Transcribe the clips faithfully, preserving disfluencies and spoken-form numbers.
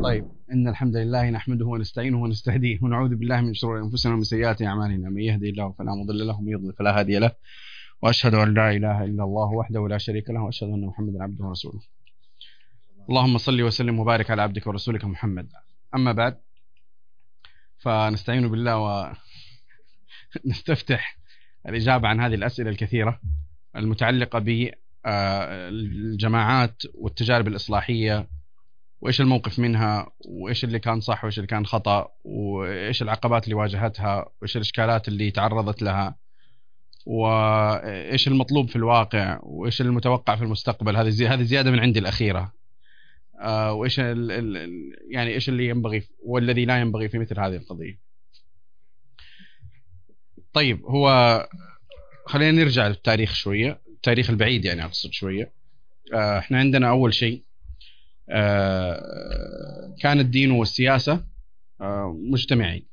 طيب، إن الحمد لله نحمده ونستعينه ونستهديه ونعوذ بالله من شرور أنفسنا ومن سيئات أعمالنا. من يهدي الله فلا مضل له ومن يضلل فلا هادي له، وأشهد أن لا إله إلا الله وحده لا شريك له، وأشهد أن محمدا عبده ورسوله. اللهم صل وسلم وبارك على عبدك ورسولك محمد. أما بعد، فنستعين بالله ونستفتح الإجابة عن هذه الأسئلة الكثيرة المتعلقة بالجماعات والتجارب الإصلاحية، وإيش الموقف منها، وإيش اللي كان صح وإيش اللي كان خطأ، وإيش العقبات اللي واجهتها، وإيش الإشكالات اللي تعرضت لها، وإيش المطلوب في الواقع، وإيش المتوقع في المستقبل. هذه زي هذه زيادة من عندي الأخيرة. آه وإيش ال ال يعني إيش اللي ينبغي والذي لا ينبغي في مثل هذه القضية. طيب، هو خلينا نرجع للتاريخ شوية، التاريخ البعيد يعني أقصد شوية. آه إحنا عندنا أول شيء آه كان الدين والسياسة آه مجتمعين،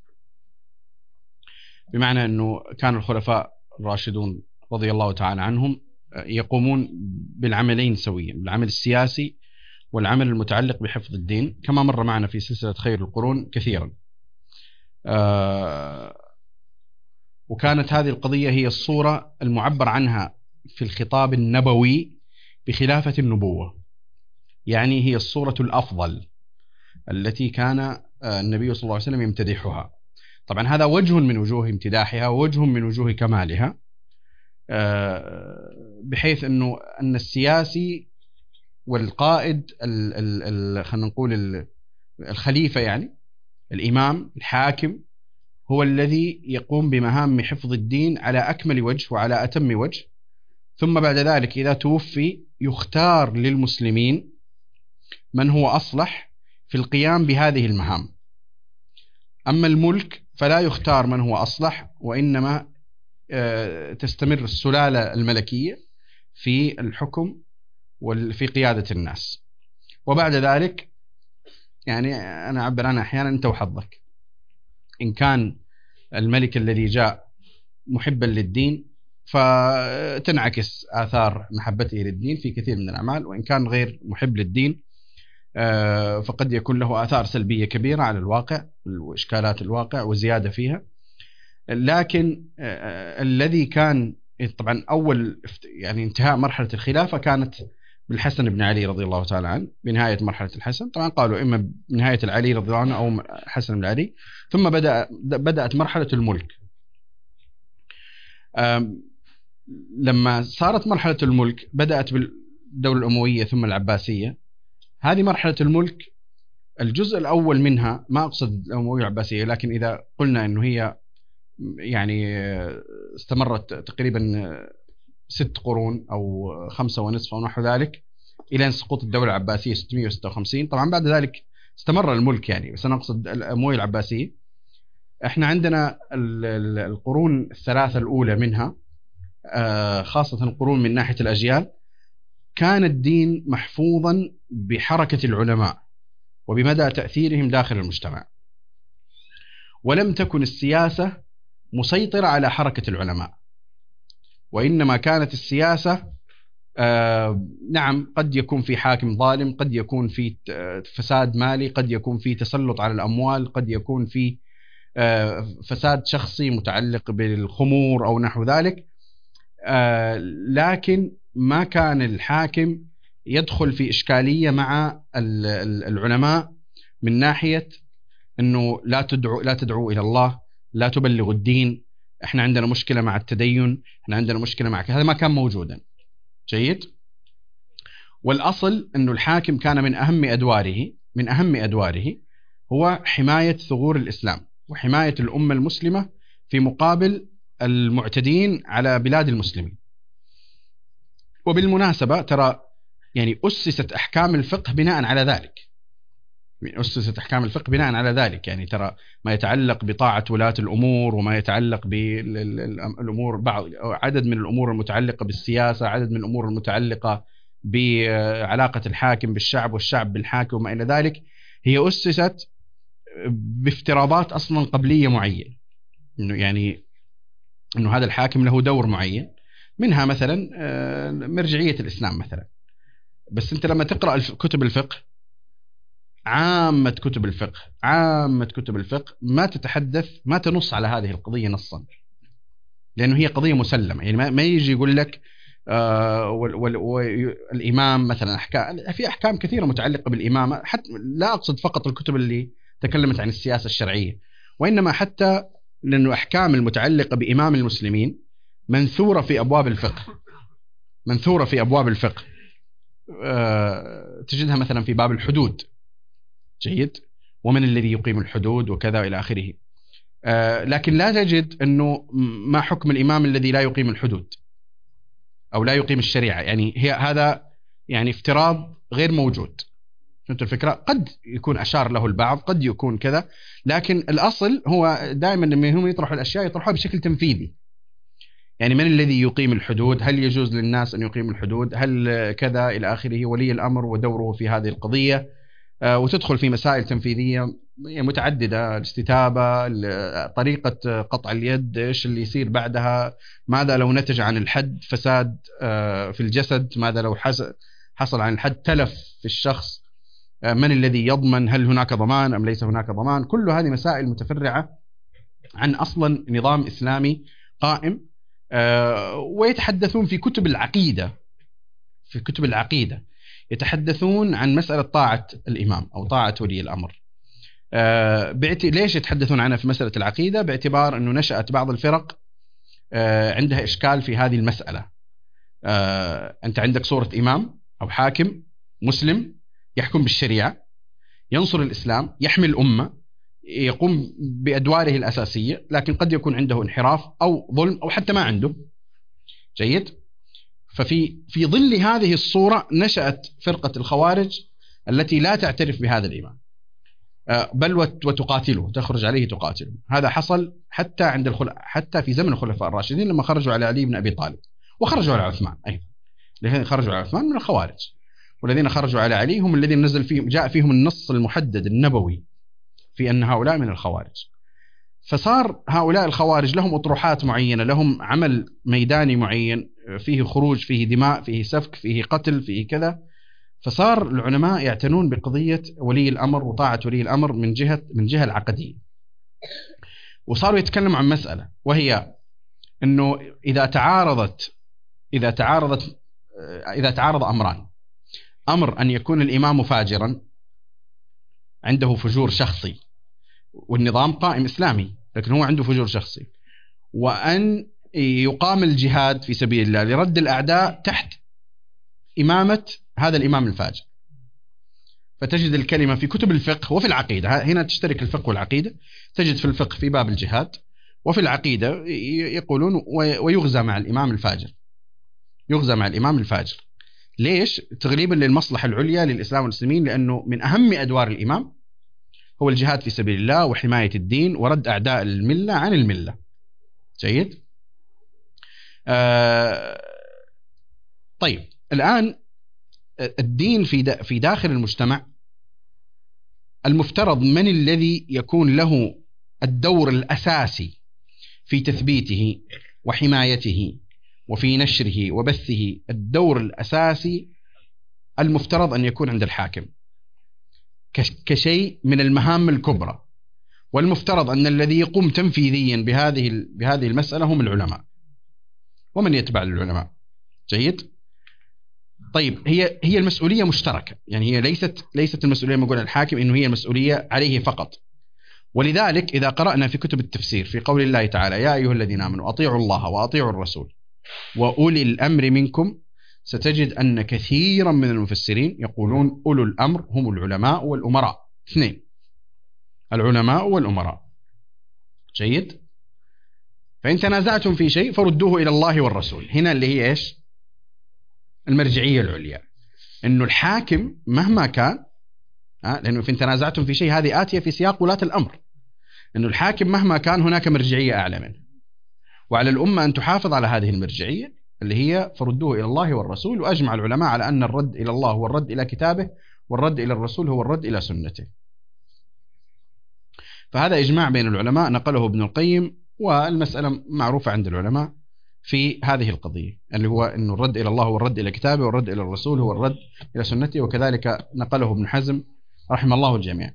بمعنى أنه كان الخلفاء الراشدون رضي الله تعالى عنهم يقومون بالعملين سويا، بالعمل السياسي والعمل المتعلق بحفظ الدين، كما مر معنا في سلسلة خير القرون كثيرا. آه وكانت هذه القضية هي الصورة المعبر عنها في الخطاب النبوي بخلافة النبوة، يعني هي الصورة الأفضل التي كان النبي صلى الله عليه وسلم يمتدحها. طبعا هذا وجه من وجوه امتداحها ووجه من وجوه كمالها، بحيث أنه أن السياسي والقائد خلينا نقول الخليفة، يعني الإمام الحاكم، هو الذي يقوم بمهام حفظ الدين على أكمل وجه وعلى أتم وجه. ثم بعد ذلك إذا توفي يختار للمسلمين من هو أصلح في القيام بهذه المهام. أما الملك فلا يختار من هو أصلح، وإنما تستمر السلالة الملكية في الحكم وفي قيادة الناس. وبعد ذلك يعني أنا أعبر عنها أحيانا أنت وحظك، إن كان الملك الذي جاء محبا للدين فتنعكس آثار محبته للدين في كثير من الأعمال، وإن كان غير محب للدين فقد يكون له آثار سلبية كبيرة على الواقع وإشكالات الواقع وزيادة فيها. لكن الذي كان طبعا أول يعني انتهاء مرحلة الخلافة كانت بالحسن بن علي رضي الله تعالى عنه، بنهاية مرحلة الحسن. طبعا قالوا إما بنهاية العلي رضي الله عنه أو حسن بن علي. ثم بدأ بدأت مرحلة الملك. لما صارت مرحلة الملك بدأت بالدولة الأموية ثم العباسية. هذه مرحلة الملك الجزء الأول منها، ما أقصد الأموية والعباسية، لكن إذا قلنا أنه هي يعني استمرت تقريبا ست قرون أو خمسة ونصف أو نحو ذلك إلى سقوط الدولة العباسية ستمائة وستة وخمسين. طبعا بعد ذلك استمر الملك يعني، بس أنا أقصد الأموية العباسية. إحنا عندنا القرون الثلاثة الأولى منها، خاصة القرون من ناحية الأجيال، كان الدين محفوظا بحركة العلماء وبمدى تأثيرهم داخل المجتمع، ولم تكن السياسة مسيطرة على حركة العلماء، وإنما كانت السياسة آه نعم قد يكون في حاكم ظالم، قد يكون في فساد مالي، قد يكون في تسلط على الأموال، قد يكون في آه فساد شخصي متعلق بالخمور أو نحو ذلك، آه لكن ما كان الحاكم يدخل في إشكالية مع العلماء من ناحية أنه لا تدعو لا تدعو إلى الله، لا تبلغ الدين، إحنا عندنا مشكلة مع التدين، إحنا عندنا مشكلة مع هذا. ما كان موجودا. جيد. والأصل أنه الحاكم كان من أهم أدواره من أهم أدواره هو حماية ثغور الإسلام وحماية الأمة المسلمة في مقابل المعتدين على بلاد المسلمين. وبالمناسبة ترى يعني أسست أحكام الفقه بناء على ذلك أسست أحكام الفقه بناء على ذلك يعني ترى ما يتعلق بطاعة ولاة الأمور، وما يتعلق بالأمور، بعض عدد من الأمور المتعلقة بالسياسة، عدد من الأمور المتعلقة بعلاقة الحاكم بالشعب والشعب بالحاكم وما إلى ذلك، هي أسست بافتراضات أصلا قبلية معينة، إنه يعني إنه هذا الحاكم له دور معين، منها مثلا مرجعية الإسلام مثلا. بس أنت لما تقرأ كتب الفقه عامة كتب الفقه عامة كتب الفقه ما تتحدث ما تنص على هذه القضية نصا، لأنه هي قضية مسلمة. يعني ما, ما يجي يقول لك آه والإمام مثلا أحكام، في أحكام كثيرة متعلقة بالإمامة، حتى لا أقصد فقط الكتب اللي تكلمت عن السياسة الشرعية، وإنما حتى لأنه أحكام المتعلقة بإمام المسلمين منثورة في أبواب الفقه، منثورة في أبواب الفقه. آه تجدها مثلا في باب الحدود، جيد، ومن الذي يقيم الحدود وكذا إلى آخره. آه لكن لا تجد أنه ما حكم الإمام الذي لا يقيم الحدود أو لا يقيم الشريعة. يعني هي هذا يعني افتراض غير موجود. فهمت الفكرة؟ قد يكون أشار له البعض، قد يكون كذا، لكن الأصل هو دائما لما هم يطرحوا الأشياء يطرحوها بشكل تنفيذي. يعني من الذي يقيم الحدود؟ هل يجوز للناس أن يقيموا الحدود؟ هل كذا إلى آخره؟ ولي الأمر ودوره في هذه القضية. آه وتدخل في مسائل تنفيذية متعددة، الاستتابة، طريقة قطع اليد، إيش اللي يصير بعدها، ماذا لو نتج عن الحد فساد آه في الجسد، ماذا لو حصل عن الحد تلف في الشخص، آه من الذي يضمن، هل هناك ضمان أم ليس هناك ضمان. كل هذه مسائل متفرعة عن أصلا نظام إسلامي قائم. آه ويتحدثون في كتب العقيدة، في كتب العقيدة يتحدثون عن مسألة طاعة الإمام أو طاعة ولي الأمر. آه بعت... ليش يتحدثون عنها في مسألة العقيدة؟ باعتبار أنه نشأت بعض الفرق آه عندها إشكال في هذه المسألة. آه أنت عندك صورة إمام أو حاكم مسلم يحكم بالشريعة، ينصر الإسلام، يحمي الأمة، يقوم بأدواره الأساسية، لكن قد يكون عنده انحراف أو ظلم أو حتى ما عنده، جيد. ففي في ظل هذه الصورة نشأت فرقة الخوارج التي لا تعترف بهذا الإمام، بل وتقاتله، تخرج عليه تقاتله. هذا حصل حتى عند الخلفاء، حتى في زمن الخلفاء الراشدين لما خرجوا على علي بن أبي طالب، وخرجوا على عثمان أيضا. الذين خرجوا على عثمان من الخوارج، والذين خرجوا على علي هم الذين نزل فيهم، جاء فيهم النص المحدد النبوي في أن هؤلاء من الخوارج. فصار هؤلاء الخوارج لهم أطروحات معينة، لهم عمل ميداني معين، فيه خروج، فيه دماء، فيه سفك، فيه قتل، فيه كذا. فصار العلماء يعتنون بقضية ولي الأمر وطاعة ولي الأمر من جهة من جهة العقدية. وصاروا يتكلموا عن مسألة، وهي أنه إذا تعارضت إذا تعارضت إذا تعارض أمران، أمر أن يكون الإمام فاجرا عنده فجور شخصي والنظام قائم إسلامي لكن هو عنده فجور شخصي، وأن يقام الجهاد في سبيل الله لرد الأعداء تحت إمامة هذا الإمام الفاجر. فتجد الكلمة في كتب الفقه وفي العقيدة، هنا تشترك الفقه والعقيدة، تجد في الفقه في باب الجهاد، وفي العقيدة يقولون ويغزى مع الإمام الفاجر، يغزى مع الإمام الفاجر. ليش؟ تغليبا للمصلحة العليا للإسلام والمسلمين، لأنه من أهم أدوار الإمام هو الجهاد في سبيل الله وحماية الدين ورد أعداء الملة عن الملة، جيد. آه طيب الآن الدين في في داخل المجتمع المفترض من الذي يكون له الدور الأساسي في تثبيته وحمايته وفي نشره وبثه؟ الدور الأساسي المفترض أن يكون عند الحاكم كشيء من المهام الكبرى، والمفترض أن الذي يقوم تنفيذيا بهذه بهذه المسألة هم العلماء ومن يتبع العلماء، جيد. طيب هي هي المسؤولية مشتركة، يعني هي ليست ليست المسؤولية ما يقول الحاكم إنه هي المسؤولية عليه فقط. ولذلك إذا قرأنا في كتب التفسير في قول الله تعالى يا أيها الذين آمنوا أطيعوا الله وأطيعوا الرسول وأولي الأمر منكم، ستجد أن كثيرا من المفسرين يقولون أولو الأمر هم العلماء والأمراء، اثنين، العلماء والأمراء، جيد. فإن تنازعتم في شيء فردوه إلى الله والرسول. هنا اللي هي إيش؟ المرجعية العليا، إنه الحاكم مهما كان، لأنه إن تنازعتم في شيء هذه آتية في سياق ولاة الأمر، إنه الحاكم مهما كان هناك مرجعية أعلى منه، وعلى الأمة أن تحافظ على هذه المرجعية اللي هي فردوه إلى الله والرسول. وأجمع العلماء على أن الرد إلى الله هو الرد إلى كتابه، والرد إلى الرسول هو الرد إلى سنته. فهذا إجماع بين العلماء نقله ابن القيم، والمسألة معروفة عند العلماء في هذه القضية، اللي هو أنه الرد إلى الله هو الرد إلى كتابه، والرد إلى الرسول هو الرد إلى سنته. وكذلك نقله ابن حزم رحم الله الجميع.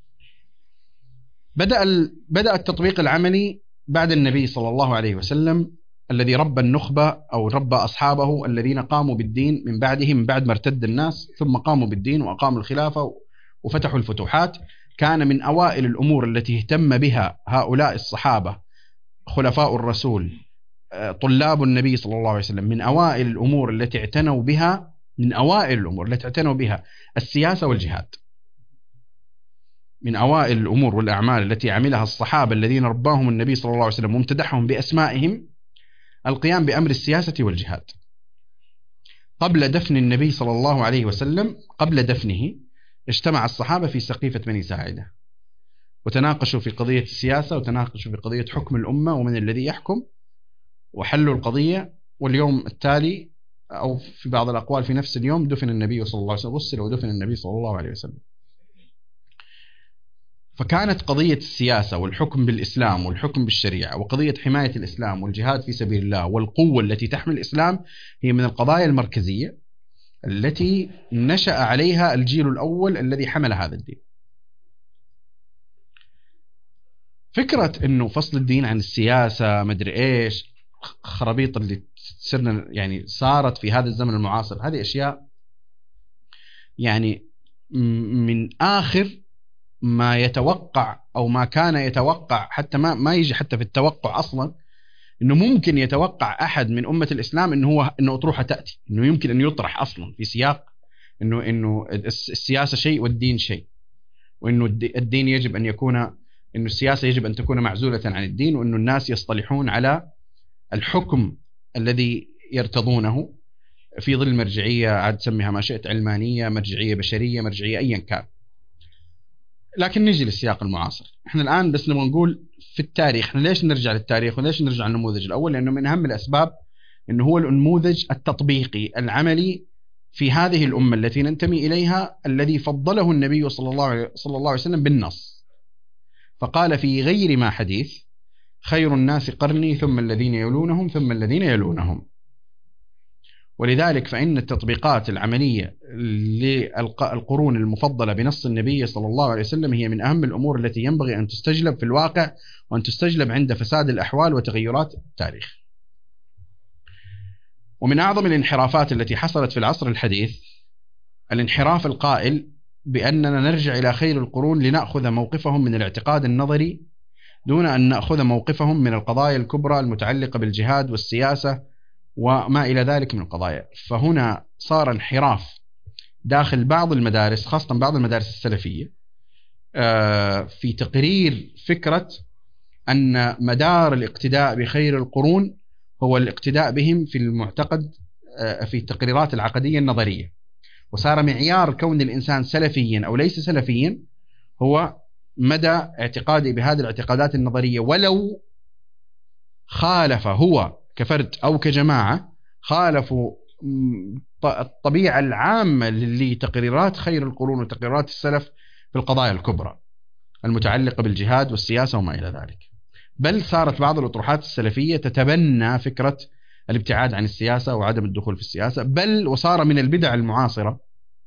بدأ بدأ التطبيق العملي بعد النبي صلى الله عليه وسلم، الذي ربى النخبة أو ربى أصحابه الذين قاموا بالدين من بعده، من بعد ما ارتد الناس ثم قاموا بالدين وأقاموا الخلافة وفتحوا الفتوحات. كان من أوائل الأمور التي اهتم بها هؤلاء الصحابة خلفاء الرسول طلاب النبي صلى الله عليه وسلم، من أوائل الأمور التي اعتنوا بها من أوائل الأمور التي اعتنوا بها السياسة والجهاد. من أوائل الأمور والأعمال التي عملها الصحابة الذين رباهم النبي صلى الله عليه وسلم وامتدحهم بأسمائهم القيام بأمر السياسة والجهاد. قبل دفن النبي صلى الله عليه وسلم، قبل دفنه، اجتمع الصحابة في سقيفة بني ساعدة وتناقشوا في قضية السياسة وتناقشوا في قضية حكم الأمة ومن الذي يحكم، وحلوا القضية. واليوم التالي أو في بعض الأقوال في نفس اليوم دفن النبي صلى الله عليه وسلم، غسل ودفن النبي صلى الله عليه وسلم. فكانت قضية السياسة والحكم بالإسلام والحكم بالشريعة وقضية حماية الإسلام والجهاد في سبيل الله والقوة التي تحمل الإسلام هي من القضايا المركزية التي نشأ عليها الجيل الأول الذي حمل هذا الدين. فكرة أنه فصل الدين عن السياسة مدري إيش خرابيط اللي صرنا يعني صارت في هذا الزمن المعاصر، هذه أشياء يعني من آخر ما يتوقع أو ما كان يتوقع، حتى ما ما يجي حتى في التوقع أصلا إنه ممكن يتوقع أحد من أمة الإسلام إنه هو إنه أطروحة تأتي، إنه يمكن أن يطرح أصلا في سياق إنه إنه السياسة شيء والدين شيء، وإنه الدين يجب أن يكون، إنه السياسة يجب أن تكون معزولة عن الدين، وإنه الناس يصطلحون على الحكم الذي يرتضونه في ظل مرجعية عاد سميها ما شئت، علمانية، مرجعية بشرية، مرجعية أيا كان. لكن نجي للسياق المعاصر. احنا الآن بس نبغى نقول في التاريخ، احنا ليش نرجع للتاريخ وليش نرجع للنموذج الأول؟ لأنه من أهم الأسباب أنه هو النموذج التطبيقي العملي في هذه الأمة التي ننتمي إليها، الذي فضله النبي صلى الله عليه صلى الله عليه وسلم بالنص، فقال في غير ما حديث: خير الناس قرني ثم الذين يلونهم ثم الذين يلونهم. ولذلك فإن التطبيقات العملية للقرون المفضلة بنص النبي صلى الله عليه وسلم هي من أهم الأمور التي ينبغي أن تستجلب في الواقع، وأن تستجلب عند فساد الأحوال وتغيرات التاريخ. ومن أعظم الانحرافات التي حصلت في العصر الحديث الانحراف القائل بأننا نرجع إلى خير القرون لنأخذ موقفهم من الاعتقاد النظري دون أن نأخذ موقفهم من القضايا الكبرى المتعلقة بالجهاد والسياسة وما إلى ذلك من القضايا. فهنا صار انحراف داخل بعض المدارس، خاصة بعض المدارس السلفية، في تقرير فكرة أن مدار الاقتداء بخير القرون هو الاقتداء بهم في المعتقد في التقريرات العقدية النظرية، وصار معيار كون الإنسان سلفيا أو ليس سلفيا هو مدى اعتقاده بهذه الاعتقادات النظرية، ولو خالف هو كفرد أو كجماعة خالفوا الطبيعة العامة لتقريرات خير القرون وتقريرات السلف في القضايا الكبرى المتعلقة بالجهاد والسياسة وما إلى ذلك. بل صارت بعض الأطروحات السلفية تتبنى فكرة الابتعاد عن السياسة وعدم الدخول في السياسة، بل وصار من البدع المعاصرة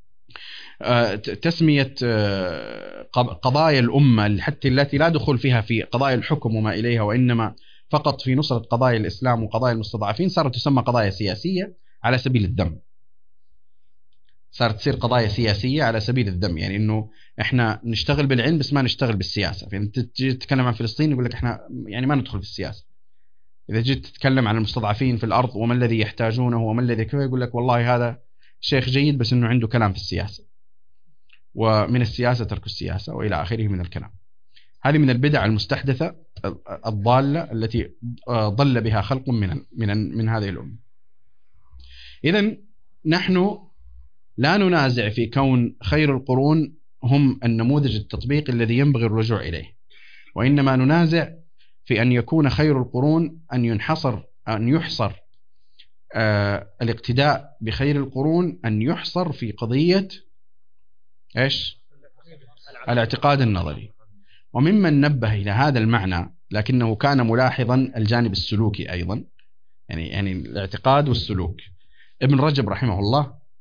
تسمية قضايا الأمة حتى التي لا دخول فيها في قضايا الحكم وما إليها، وإنما فقط في نصرة قضايا الإسلام وقضايا المستضعفين، صارت تسمى قضايا سياسية على سبيل الذم. صارت تصير قضايا سياسية على سبيل الذم، يعني إنه إحنا نشتغل بالعلم بس ما نشتغل بالسياسة. فأنت تجي تتكلم عن فلسطين يقول لك إحنا يعني ما ندخل في السياسة. إذا جيت تتكلم عن المستضعفين في الأرض وما الذي يحتاجونه وما الذي كيف، يقول لك والله هذا شيخ جيد بس إنه عنده كلام في السياسة، ومن السياسة ترك السياسة وإلى آخره من الكلام. هذه من البدع المستحدثة الضالة التي ضل بها خلق من من من هذه الأمة. إذن نحن لا ننازع في كون خير القرون هم النموذج التطبيقي الذي ينبغي الرجوع إليه، وإنما ننازع في أن يكون خير القرون أن ينحصر أن يحصر آه الاقتداء بخير القرون أن يحصر في قضية إيش؟ الاعتقاد النظري. وممن نبه إلى هذا المعنى لكنه كان ملاحظا الجانب السلوكي أيضا، يعني يعني الاعتقاد والسلوك، ابن رجب رحمه الله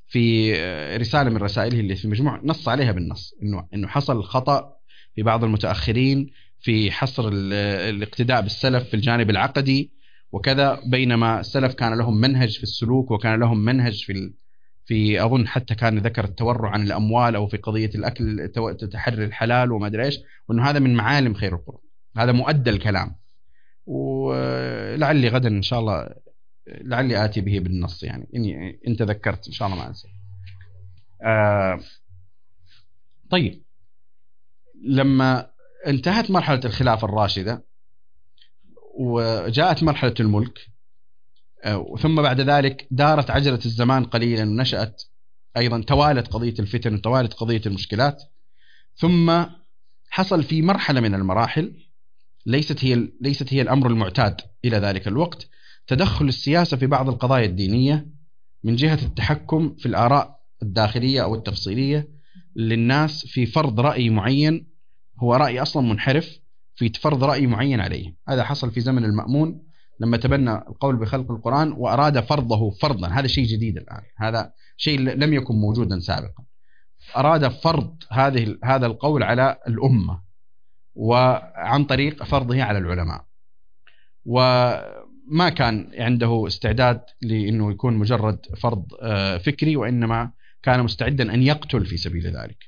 في رسالة من رسائله اللي في مجموع نص عليها بالنص إنه إنه حصل خطأ في بعض المتأخرين في حصر الاقتداء بالسلف في الجانب العقدي وكذا، بينما السلف كان لهم منهج في السلوك وكان لهم منهج في ال... في أظن حتى كان ذكر التورع عن الأموال أو في قضية الأكل تحري الحلال وما أدري إيش، وإنه هذا من معالم خير القرون. هذا مؤدى الكلام، ولعلي غدا إن شاء الله لعلي آتي به بالنص، يعني إني إن تذكرت إن شاء الله ما أنسى. آه طيب، لما انتهت مرحلة الخلافة الراشدة وجاءت مرحلة الملك، آه ثم بعد ذلك دارت عجلة الزمان قليلا ونشأت أيضا توالت قضية الفتن وتوالت قضية المشكلات، ثم حصل في مرحلة من المراحل ليست هي ليست هي الأمر المعتاد إلى ذلك الوقت، تدخل السياسة في بعض القضايا الدينية من جهة التحكم في الآراء الداخلية أو التفصيلية للناس في فرض رأي معين هو رأي أصلا منحرف، في فرض رأي معين عليه. هذا حصل في زمن المأمون لما تبنى القول بخلق القرآن وأراد فرضه فرضا. هذا شيء جديد الآن، هذا شيء لم يكن موجودا سابقا. أراد فرض هذه هذا القول على الأمة وعن طريق فرضه على العلماء، وما كان عنده استعداد لأنه يكون مجرد فرض فكري، وإنما كان مستعدا أن يقتل في سبيل ذلك.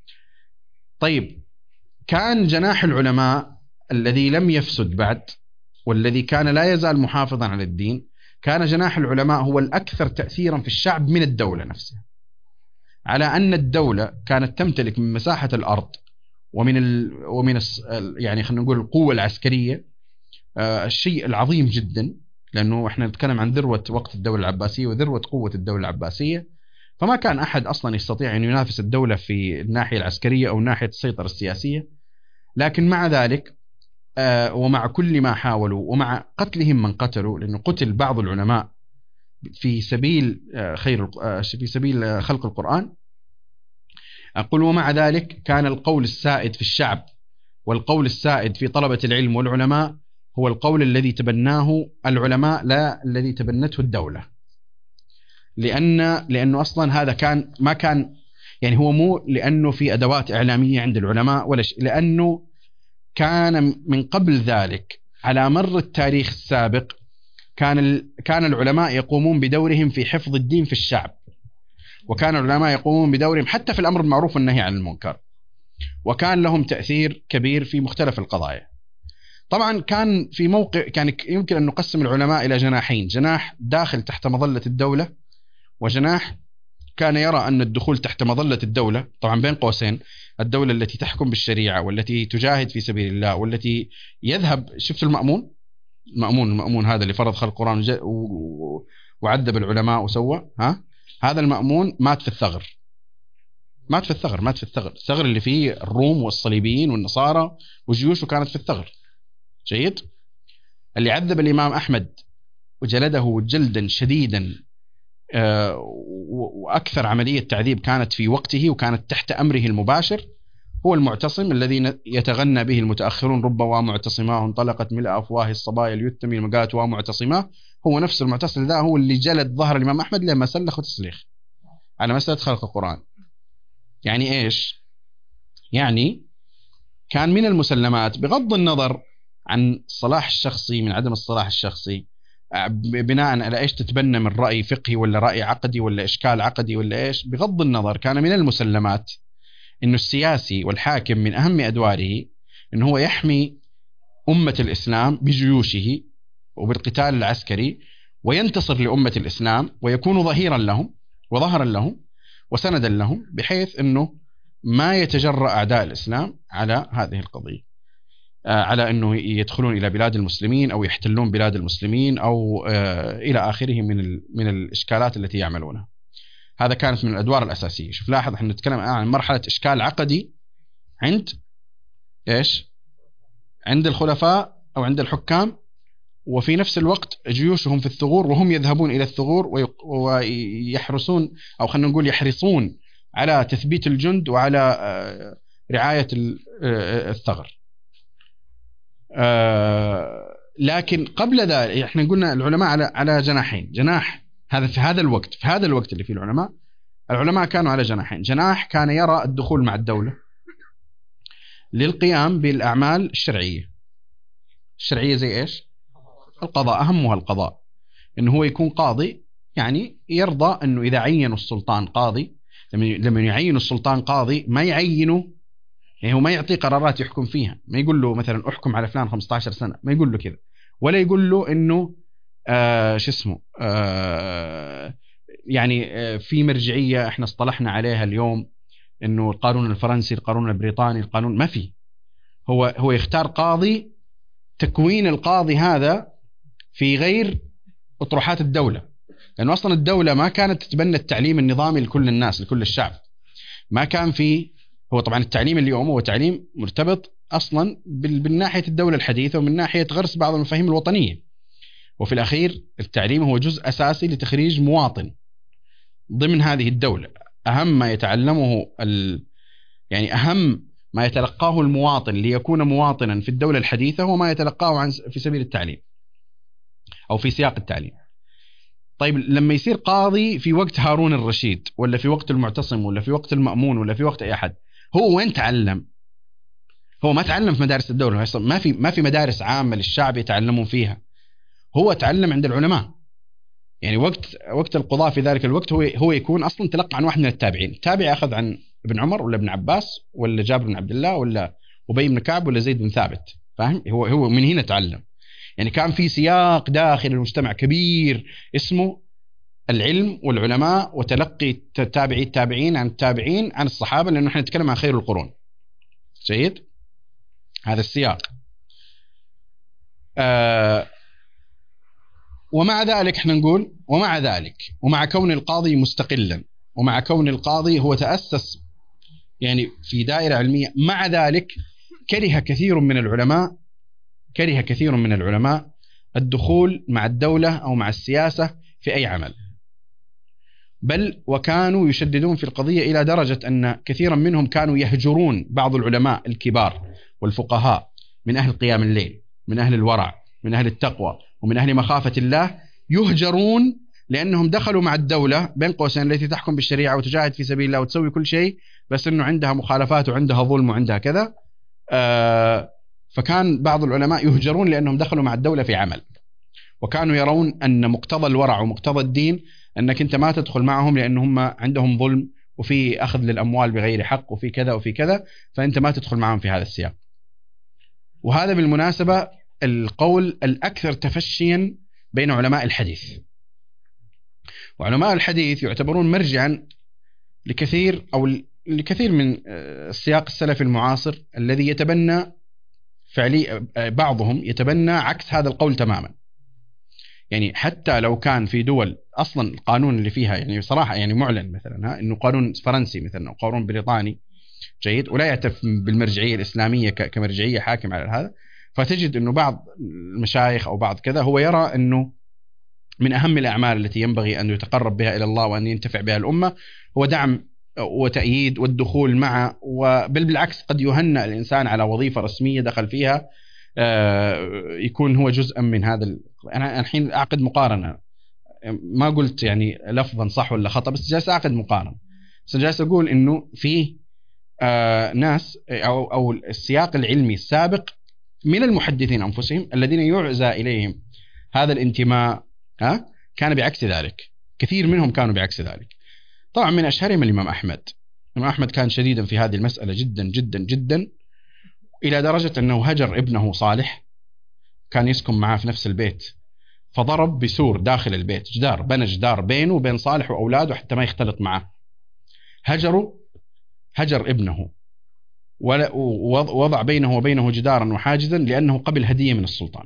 طيب، كان جناح العلماء الذي لم يفسد بعد والذي كان لا يزال محافظا على الدين، كان جناح العلماء هو الأكثر تأثيرا في الشعب من الدولة نفسها، على أن الدولة كانت تمتلك من مساحة الأرض ومن ال ومن الس يعني خلينا نقول القوة العسكرية آه الشيء العظيم جدا، لأنه إحنا نتكلم عن ذروة وقت الدولة العباسية وذروة قوة الدولة العباسية، فما كان أحد أصلا يستطيع أن ينافس الدولة في الناحية العسكرية أو ناحية السيطرة السياسية. لكن مع ذلك آه ومع كل ما حاولوا ومع قتلهم من قتلوا، لأنه قتل بعض العلماء في سبيل آه خير آه في سبيل آه خلق القرآن، أقول ومع ذلك كان القول السائد في الشعب والقول السائد في طلبة العلم والعلماء هو القول الذي تبناه العلماء لا الذي تبنته الدولة، لأن لأنه أصلا هذا كان ما كان يعني هو مو لأنه في أدوات إعلامية عند العلماء ولا شيء، لأنه كان من قبل ذلك على مر التاريخ السابق كان كان العلماء يقومون بدورهم في حفظ الدين في الشعب، وكان العلماء يقومون بدورهم حتى في الأمر المعروف والنهي عن المنكر، وكان لهم تأثير كبير في مختلف القضايا. طبعا كان في موقع كان يمكن أن نقسم العلماء إلى جناحين، جناح داخل تحت مظلة الدولة، وجناح كان يرى أن الدخول تحت مظلة الدولة طبعا بين قوسين الدولة التي تحكم بالشريعة والتي تجاهد في سبيل الله والتي يذهب. شفت المأمون المأمون المأمون هذا اللي فرض خلق القرآن وعذب العلماء وسوى ها هذا المأمون مات في الثغر مات في الثغر مات في الثغر الثغر اللي فيه الروم والصليبيين والنصارى وجيوشه كانت في الثغر. جيد. اللي عذب الإمام أحمد وجلده جلدا شديدا وأكثر عملية تعذيب كانت في وقته وكانت تحت أمره المباشر هو المعتصم الذي يتغنى به المتأخرون: رب ومعتصماه انطلقت ملء أفواه الصبايا اليتم المقات ومعتصماه. هو نفس المعتصم ذا هو اللي جلد ظهر الإمام أحمد لما سلخ وتسليخ على مسألة خلق القرآن. يعني إيش؟ يعني كان من المسلمات بغض النظر عن الصلاح الشخصي من عدم الصلاح الشخصي، بناء على إيش تتبنى من رأي فقهي ولا رأي عقدي ولا إشكال عقدي ولا إيش، بغض النظر كان من المسلمات إنه السياسي والحاكم من أهم أدواره إنه هو يحمي أمة الإسلام بجيوشه وبالقتال العسكري، وينتصر لأمة الإسلام ويكون ظهيرا لهم وظهرا لهم وسندا لهم، بحيث أنه ما يتجرأ أعداء الإسلام على هذه القضية، على أنه يدخلون إلى بلاد المسلمين أو يحتلون بلاد المسلمين أو إلى آخره من من الإشكالات التي يعملونها. هذا كانت من الأدوار الأساسية. شوف لاحظ احنا نتكلم عن مرحلة إشكال عقدي عند إيش؟ عند الخلفاء أو عند الحكام، وفي نفس الوقت جيوشهم في الثغور وهم يذهبون إلى الثغور ويحرسون أو خلينا نقول يحرصون على تثبيت الجند وعلى رعاية الثغر. لكن قبل ذلك احنا قلنا العلماء على على جناحين، جناح هذا في هذا الوقت في هذا الوقت اللي فيه العلماء العلماء كانوا على جناحين. جناح كان يرى الدخول مع الدولة للقيام بالأعمال الشرعية. الشرعية زي إيش؟ القضاء، أهمها القضاء، إنه هو يكون قاضي، يعني يرضى إنه إذا عينوا السلطان قاضي، لما يعينوا السلطان قاضي ما يعينوا، يعني هو ما يعطيه قرارات يحكم فيها، ما يقول له مثلا احكم على فلان خمسة عشر سنة، ما يقول له كذا، ولا يقول له إنه آه شو اسمه آه يعني آه في مرجعية احنا اصطلحنا عليها اليوم إنه القانون الفرنسي، القانون البريطاني، القانون ما في. هو هو يختار قاضي، تكوين القاضي هذا في غير أطروحات الدولة، لأنه أصلا الدولة ما كانت تتبنى التعليم النظامي لكل الناس لكل الشعب. ما كان في، هو طبعا التعليم اليوم هو تعليم مرتبط أصلا من ناحية الدولة الحديثة ومن ناحية غرس بعض المفاهيم الوطنية، وفي الأخير التعليم هو جزء أساسي لتخريج مواطن ضمن هذه الدولة. أهم ما يتعلمه ال... يعني أهم ما يتلقاه المواطن ليكون مواطنا في الدولة الحديثة هو ما يتلقاه عن في سبيل التعليم أو في سياق التعليم. طيب لما يصير قاضي في وقت هارون الرشيد ولا في وقت المعتصم ولا في وقت المأمون ولا في وقت أي أحد، هو وين تعلم؟ هو ما تعلم في مدارس الدولة، ما في ما في مدارس عامة للشعب يتعلمون فيها، هو تعلم عند العلماء. يعني وقت وقت القضاء في ذلك الوقت هو هو يكون أصلا تلقى عن واحد من التابعين، التابع أخذ عن ابن عمر ولا ابن عباس ولا جابر بن عبد الله ولا أبي بن كعب ولا زيد بن ثابت، فاهم؟ هو هو من هنا تعلم. يعني كان في سياق داخل المجتمع كبير اسمه العلم والعلماء وتلقي التابعي التابعين عن التابعين عن الصحابة، لأنه احنا نتكلم عن خير القرون. جيد، هذا السياق. آه ومع ذلك احنا نقول ومع ذلك ومع كون القاضي مستقلا ومع كون القاضي هو تأسس يعني في دائرة علمية، مع ذلك كره كثير من العلماء كره كثير من العلماء الدخول مع الدولة أو مع السياسة في أي عمل، بل وكانوا يشددون في القضية إلى درجة أن كثيرا منهم كانوا يهجرون بعض العلماء الكبار والفقهاء من أهل قيام الليل، من أهل الورع، من أهل التقوى، ومن أهل مخافة الله، يهجرون لأنهم دخلوا مع الدولة بين قوسين التي تحكم بالشريعة وتجاهد في سبيل الله وتسوي كل شيء، بس أنه عندها مخالفات وعندها ظلم وعندها كذا. آه فكان بعض العلماء يهجرون لأنهم دخلوا مع الدولة في عمل، وكانوا يرون أن مقتضى الورع ومقتضى الدين أنك أنت ما تدخل معهم لأنهم عندهم ظلم وفي أخذ للأموال بغير حق وفي كذا وفي كذا، فأنت ما تدخل معهم في هذا السياق. وهذا بالمناسبة القول الأكثر تفشيا بين علماء الحديث، وعلماء الحديث يعتبرون مرجعا لكثير أو لكثير من السياق السلفي المعاصر الذي يتبنى فعلي بعضهم يتبنى عكس هذا القول تماما. يعني حتى لو كان في دول أصلا القانون اللي فيها يعني صراحة يعني معلن مثلا ها إنه قانون فرنسي مثلا أو قانون بريطاني جيد ولا يعترف بالمرجعية الإسلامية كمرجعية حاكم على هذا، فتجد إنه بعض المشايخ أو بعض كذا هو يرى إنه من أهم الأعمال التي ينبغي أن يتقرب بها إلى الله وأن ينتفع بها الأمة هو دعم وتأييد والدخول مع، وبل بالعكس قد يهنأ الإنسان على وظيفة رسمية دخل فيها يكون هو جزءا من هذا ال... أنا الحين أعقد مقارنة، ما قلت يعني لفظا صح ولا خطأ، بس جالس أعقد مقارنة، بس جالس أقول إنه في آه ناس أو أو السياق العلمي السابق من المحدثين أنفسهم الذين يعزى إليهم هذا الانتماء ها كان بعكس ذلك، كثير منهم كانوا بعكس ذلك. طبعا من أشهرهم الإمام أحمد. الإمام أحمد كان شديدا في هذه المسألة جدا جدا جدا، إلى درجة أنه هجر ابنه صالح، كان يسكن معه في نفس البيت، فضرب بسور داخل البيت، جدار، بنى جدار بينه وبين صالح وأولاده حتى ما يختلط معه. هجروا هجر ابنه ووضع بينه وبينه جدارا وحاجزا لأنه قبل هدية من السلطان،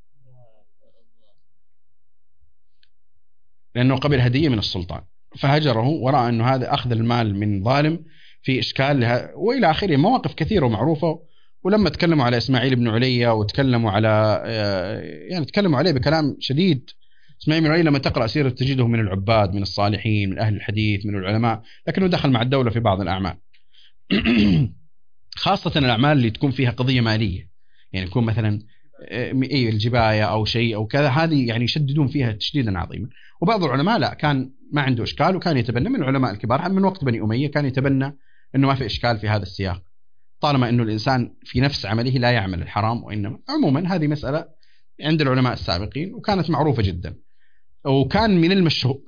لأنه قبل هدية من السلطان فهجره ورأى أنه هذا أخذ المال من ظالم في إشكال لها وإلى آخره، مواقف كثيرة ومعروفة. ولما تكلموا على إسماعيل بن عليا وتكلموا على يعني تكلموا عليه بكلام شديد. إسماعيل بن عليا لما تقرأ سيرة تجده من العباد، من الصالحين، من أهل الحديث، من العلماء، لكنه دخل مع الدولة في بعض الأعمال خاصة الأعمال اللي تكون فيها قضية مالية، يعني يكون مثلا إيه الجباية أو شيء أو كذا، هذه يعني يشددون فيها تشديدا عظيما. وبعض العلماء لا، كان ما عنده إشكال، وكان يتبنى من العلماء الكبار من وقت بني أمية، كان يتبنى أنه ما في إشكال في هذا السياق طالما أنه الإنسان في نفس عمله لا يعمل الحرام. وإنما عموما هذه مسألة عند العلماء السابقين وكانت معروفة جدا. وكان من المشهور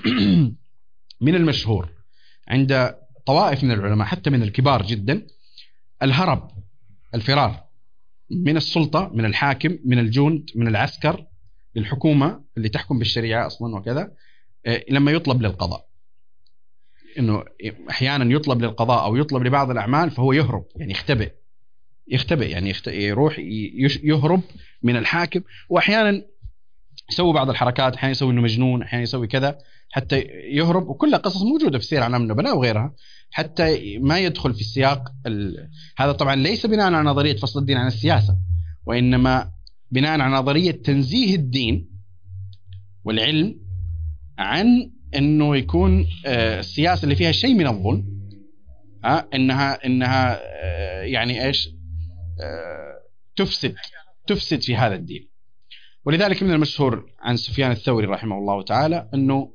من المشهور عند طوائف من العلماء حتى من الكبار جدا الهرب، الفرار من السلطة، من الحاكم، من الجند، من العسكر، للحكومة اللي تحكم بالشريعة أصلا وكذا، لما يطلب للقضاء. إنه أحيانا يطلب للقضاء أو يطلب لبعض الأعمال فهو يهرب، يعني يختبئ يختبئ يعني يروح يهرب من الحاكم. وأحيانا يسوي بعض الحركات، أحيانا يسوي إنه مجنون، أحيانا يسوي كذا حتى يهرب. وكل قصص موجودة في سير أعلام النبلاء وغيرها، حتى ما يدخل في السياق ال... هذا طبعا ليس بناء على نظرية فصل الدين عن السياسة، وإنما بناء على نظرية تنزيه الدين والعلم عن أنه يكون السياسة اللي فيها شيء من الظلم إنها إنها يعني إيش تفسد تفسد في هذا الدين. ولذلك من المشهور عن سفيان الثوري رحمه الله تعالى أنه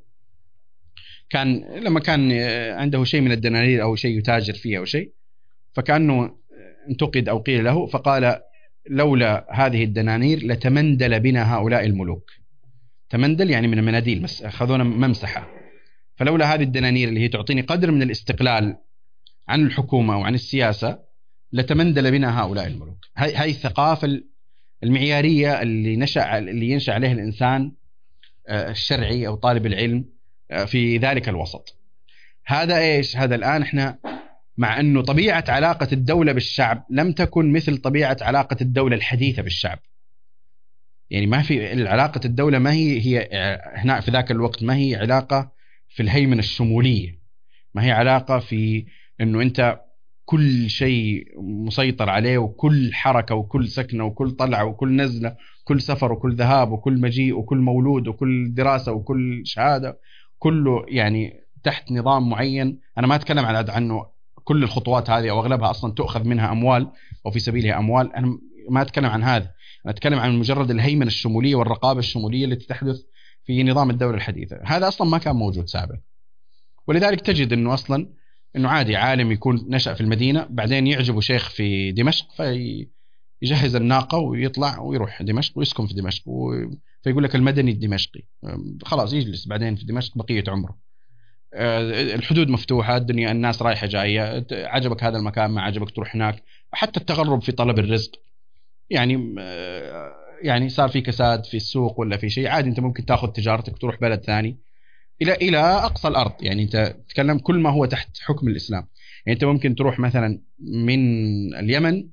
كان لما كان عنده شيء من الدنانير أو شيء يتاجر فيه أو شيء، فكأنه انتقد أو قيل له فقال: لولا هذه الدنانير لتمندل بنا هؤلاء الملوك. تمندل يعني من المناديل، بس أخذونا ممسحة. فلولا هذه الدنانير اللي هي تعطيني قدر من الاستقلال عن الحكومة وعن السياسة لتمندل بنا هؤلاء الملوك. هاي هاي الثقافة المعيارية اللي نشأ اللي ينشأ عليها الإنسان الشرعي أو طالب العلم في ذلك الوسط. هذا إيش؟ هذا الآن إحنا مع أنه طبيعة علاقة الدولة بالشعب لم تكن مثل طبيعة علاقة الدولة الحديثة بالشعب. يعني ما في علاقة الدولة، ما هي هي هنا في ذاك الوقت ما هي علاقة في الهيمنة الشمولية، ما هي علاقة في أنه أنت كل شيء مسيطر عليه، وكل حركة وكل سكنة وكل طلعة وكل نزلة، كل سفر وكل ذهاب وكل مجيء وكل مولود وكل دراسة وكل شهادة، كله يعني تحت نظام معين. أنا ما أتكلم عن عنه كل الخطوات هذه أو أغلبها أصلا تؤخذ منها أموال أو في سبيلها أموال، أنا ما أتكلم عن هذا. أنا أتكلم عن مجرد الهيمنة الشمولية والرقابة الشمولية التي تحدث في نظام الدولة الحديثة. هذا أصلا ما كان موجود سابقا. ولذلك تجد أنه أصلا أنه عادي عالم يكون نشأ في المدينة، بعدين يعجبه شيخ في دمشق فيجهز الناقة ويطلع ويروح دمشق ويسكن في دمشق، فيقول لك المدني الدمشقي، خلاص يجلس بعدين في دمشق بقية عمره. الحدود مفتوحة، الدنيا الناس رايحة جاية، عجبك هذا المكان ما عجبك تروح هناك. حتى التغرب في طلب الرزق، يعني يعني صار في كساد في السوق ولا في شيء، عادي أنت ممكن تأخذ تجارتك وتروح بلد ثاني إلى إلى أقصى الأرض. يعني أنت تتكلم كل ما هو تحت حكم الإسلام. يعني أنت ممكن تروح مثلا من اليمن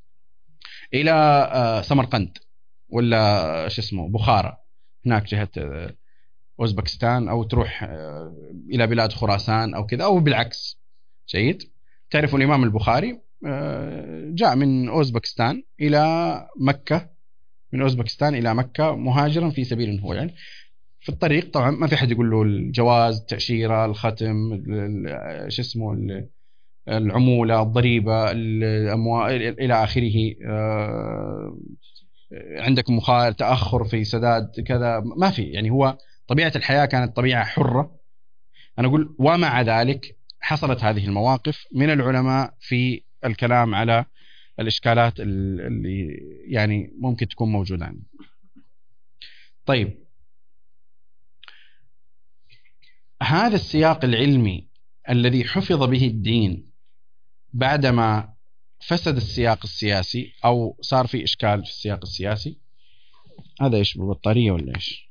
إلى سمرقند ولا شو اسمه بخارى هناك جهة أوزبكستان، أو تروح إلى بلاد خراسان أو كذا، أو بالعكس. جيد. تعرفوا الإمام البخاري جاء من أوزبكستان إلى مكة، من أوزبكستان إلى مكة مهاجرا في سبيل هو، يعني في الطريق طبعا ما في حد يقول له الجواز، التأشيرة، الختم، شو اسمه، العمولة، الضريبة، الأموال إلى آخره. عندك مخالف تأخر في سداد كذا، ما في. يعني هو طبيعة الحياة كانت طبيعة حرة. أنا أقول ومع ذلك حصلت هذه المواقف من العلماء في الكلام على الإشكالات اللي يعني ممكن تكون موجودة عندنا. طيب، هذا السياق العلمي الذي حفظ به الدين بعدما فسد السياق السياسي أو صار في إشكال في السياق السياسي. هذا إيش ببطارية ولا إيش؟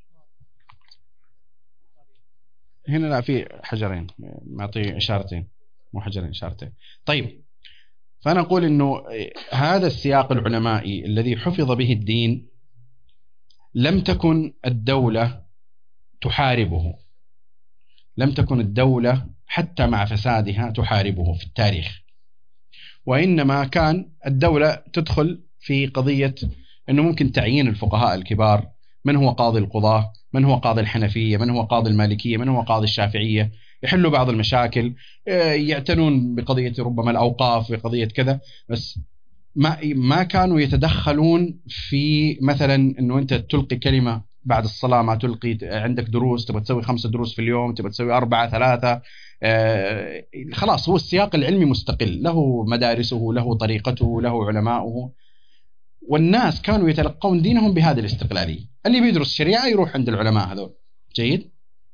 هنا لا، في حجرين معطي إشارتين، مو حجرين إشارتين. طيب، فأنا أقول إنه هذا السياق العلمائي الذي حفظ به الدين لم تكن الدولة تحاربه، لم تكن الدولة حتى مع فسادها تحاربه في التاريخ، وإنما كان الدولة تدخل في قضية أنه ممكن تعيين الفقهاء الكبار، من هو قاضي القضاة، من هو قاضي الحنفية، من هو قاضي المالكية، من هو قاضي الشافعية، يحلوا بعض المشاكل، يعتنون بقضية ربما الأوقاف، بقضية كذا. بس ما ما كانوا يتدخلون في مثلا انه انت تلقي كلمه بعد الصلاه، ما تلقي، عندك دروس تبغى تسوي خمسة دروس في اليوم، تبغى تسوي أربعة ثلاثة، آه خلاص هو السياق العلمي مستقل، له مدارسه، له طريقته، له علماؤه، والناس كانوا يتلقون دينهم بهذه الاستقلالية. اللي بيدرس شريعة يروح عند العلماء هذول. جيد.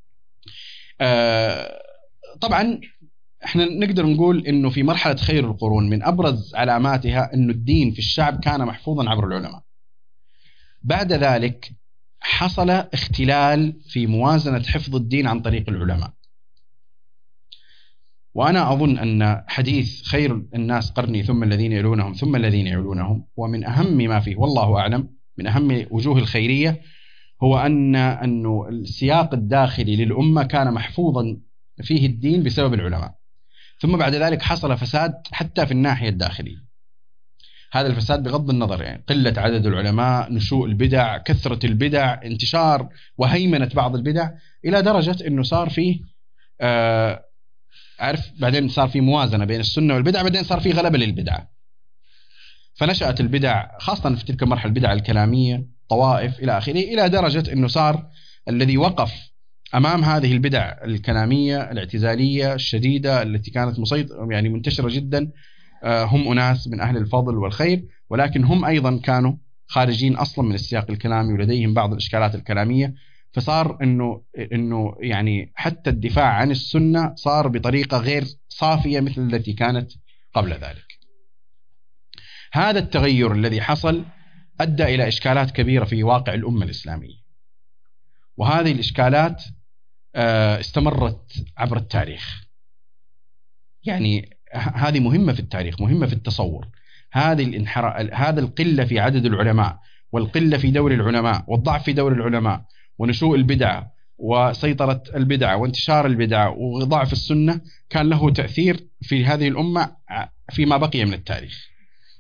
آه طبعا احنا نقدر نقول انه في مرحلة خير القرون من ابرز علاماتها انه الدين في الشعب كان محفوظا عبر العلماء. بعد ذلك حصل اختلال في موازنة حفظ الدين عن طريق العلماء. وأنا أظن أن حديث خير الناس قرني ثم الذين يلونهم ثم الذين يلونهم، ومن أهم ما فيه والله أعلم من أهم وجوه الخيرية هو أن أنه السياق الداخلي للأمة كان محفوظا فيه الدين بسبب العلماء، ثم بعد ذلك حصل فساد حتى في الناحية الداخلية. هذا الفساد بغض النظر يعني قلة عدد العلماء، نشوء البدع، كثرة البدع، انتشار وهيمنة بعض البدع، إلى درجة أنه صار فيه آه عارف بعدين صار في موازنة بين السنة والبدع، بعدين صار في غلبة للبدعة، فنشأت البدع خاصة في تلك المرحلة البدع الكلامية، طوائف إلى آخره، إلى درجة أنه صار الذي وقف أمام هذه البدع الكلامية الاعتزالية الشديدة التي كانت مسيطرة يعني منتشرة جدا هم أناس من أهل الفضل والخير، ولكن هم أيضا كانوا خارجين أصلا من السياق الكلامي ولديهم بعض الإشكالات الكلامية، فصار إنه إنه يعني حتى الدفاع عن السنة صار بطريقة غير صافية مثل التي كانت قبل ذلك. هذا التغير الذي حصل أدى إلى إشكالات كبيرة في واقع الأمة الإسلامية، وهذه الإشكالات استمرت عبر التاريخ. يعني هذه مهمة في التاريخ، مهمة في التصور. هذه الانحراف، هذا القلة في عدد العلماء، والقلة في دور العلماء، والضعف في دور العلماء، ونشوء البدعة وسيطرة البدعة وانتشار البدعة وضعف السنة، كان له تأثير في هذه الأمة فيما بقي من التاريخ.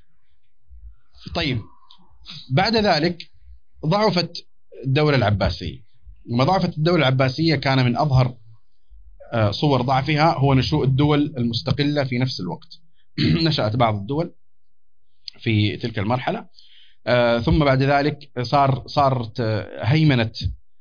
طيب بعد ذلك ضعفت الدولة العباسية، وما ضعفت الدولة العباسية كان من أظهر صور ضعفها هو نشوء الدول المستقلة في نفس الوقت. نشأت بعض الدول في تلك المرحلة، ثم بعد ذلك صار صارت هيمنة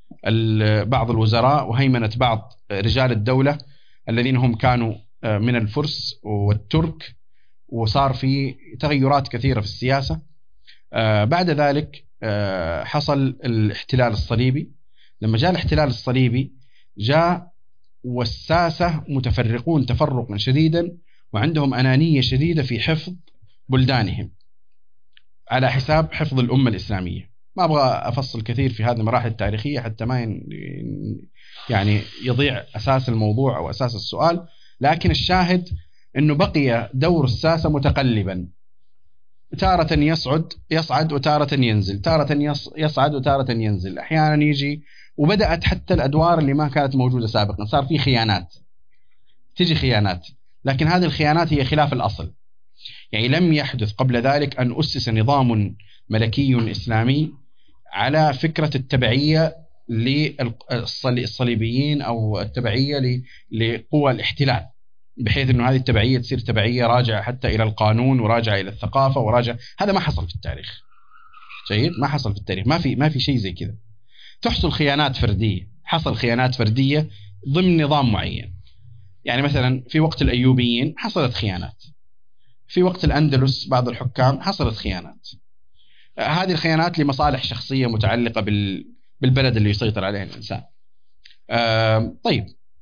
بعض الوزراء وهيمنة بعض رجال الدولة الذين هم كانوا من الفرس والترك، وصار في تغيرات كثيرة في السياسة. بعد ذلك حصل الاحتلال الصليبي. لما جاء الاحتلال الصليبي جاء والساسة متفرقون تفرقا شديدا، وعندهم أنانية شديدة في حفظ بلدانهم على حساب حفظ الأمة الإسلامية. ما أبغى أفصل كثير في هذه المراحل التاريخية حتى ما يعني يضيع أساس الموضوع أو أساس السؤال، لكن الشاهد أنه بقي دور الساسة متقلبا، تارة يصعد يصعد وتارة ينزل، تارة يصعد وتارة ينزل، أحيانا يجي. وبدأت حتى الأدوار اللي ما كانت موجودة سابقا، صار في خيانات، تجي خيانات، لكن هذه الخيانات هي خلاف الأصل. يعني لم يحدث قبل ذلك أن أسس نظام ملكي إسلامي على فكرة التبعية للصليبيين أو التبعية لقوى الاحتلال، بحيث أنه هذه التبعية تصير تبعية راجعة حتى إلى القانون وراجعة إلى الثقافة وراجعة. هذا ما حصل في التاريخ. جيد، ما حصل في التاريخ، ما في ما في شيء زي كذا. تحصل خيانات فردية، حصل خيانات فردية ضمن نظام معين. يعني مثلا في وقت الأيوبيين حصلت خيانات، في وقت الأندلس بعض الحكام حصلت خيانات. هذه الخيانات لمصالح شخصية متعلقة بالبلد اللي يسيطر عليه الإنسان. طيب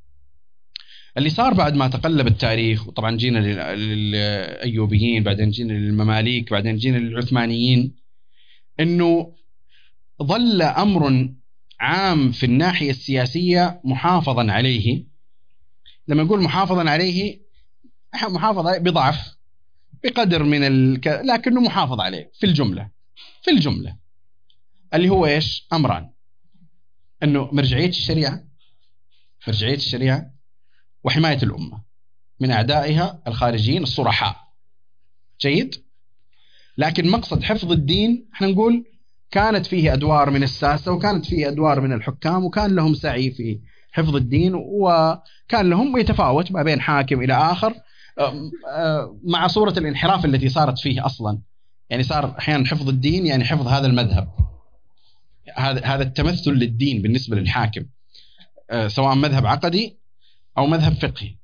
اللي صار بعد ما تقلب التاريخ، وطبعا جينا للأيوبيين، بعدين جينا للمماليك، بعدين جينا للعثمانيين، إنه ظل أمر عام في الناحية السياسية محافظا عليه. لما نقول محافظا عليه، محافظ عليه بضعف بقدر من الك... لكنه محافظ عليه في الجملة في الجملة اللي هو إيش؟ أمران: أنه مرجعية الشريعة مرجعية الشريعة وحماية الأمة من أعدائها الخارجيين الصرحاء. جيد. لكن مقصد حفظ الدين احنا نقول كانت فيه أدوار من الساسة، وكانت فيه أدوار من الحكام، وكان لهم سعي في حفظ الدين، وكان لهم يتفاوت ما بين حاكم إلى آخر، مع صورة الانحراف التي صارت فيه أصلا يعني صار أحيانا حفظ الدين يعني حفظ هذا المذهب، هذا هذا التمثل للدين بالنسبة للحاكم، سواء مذهب عقدي أو مذهب فقهي.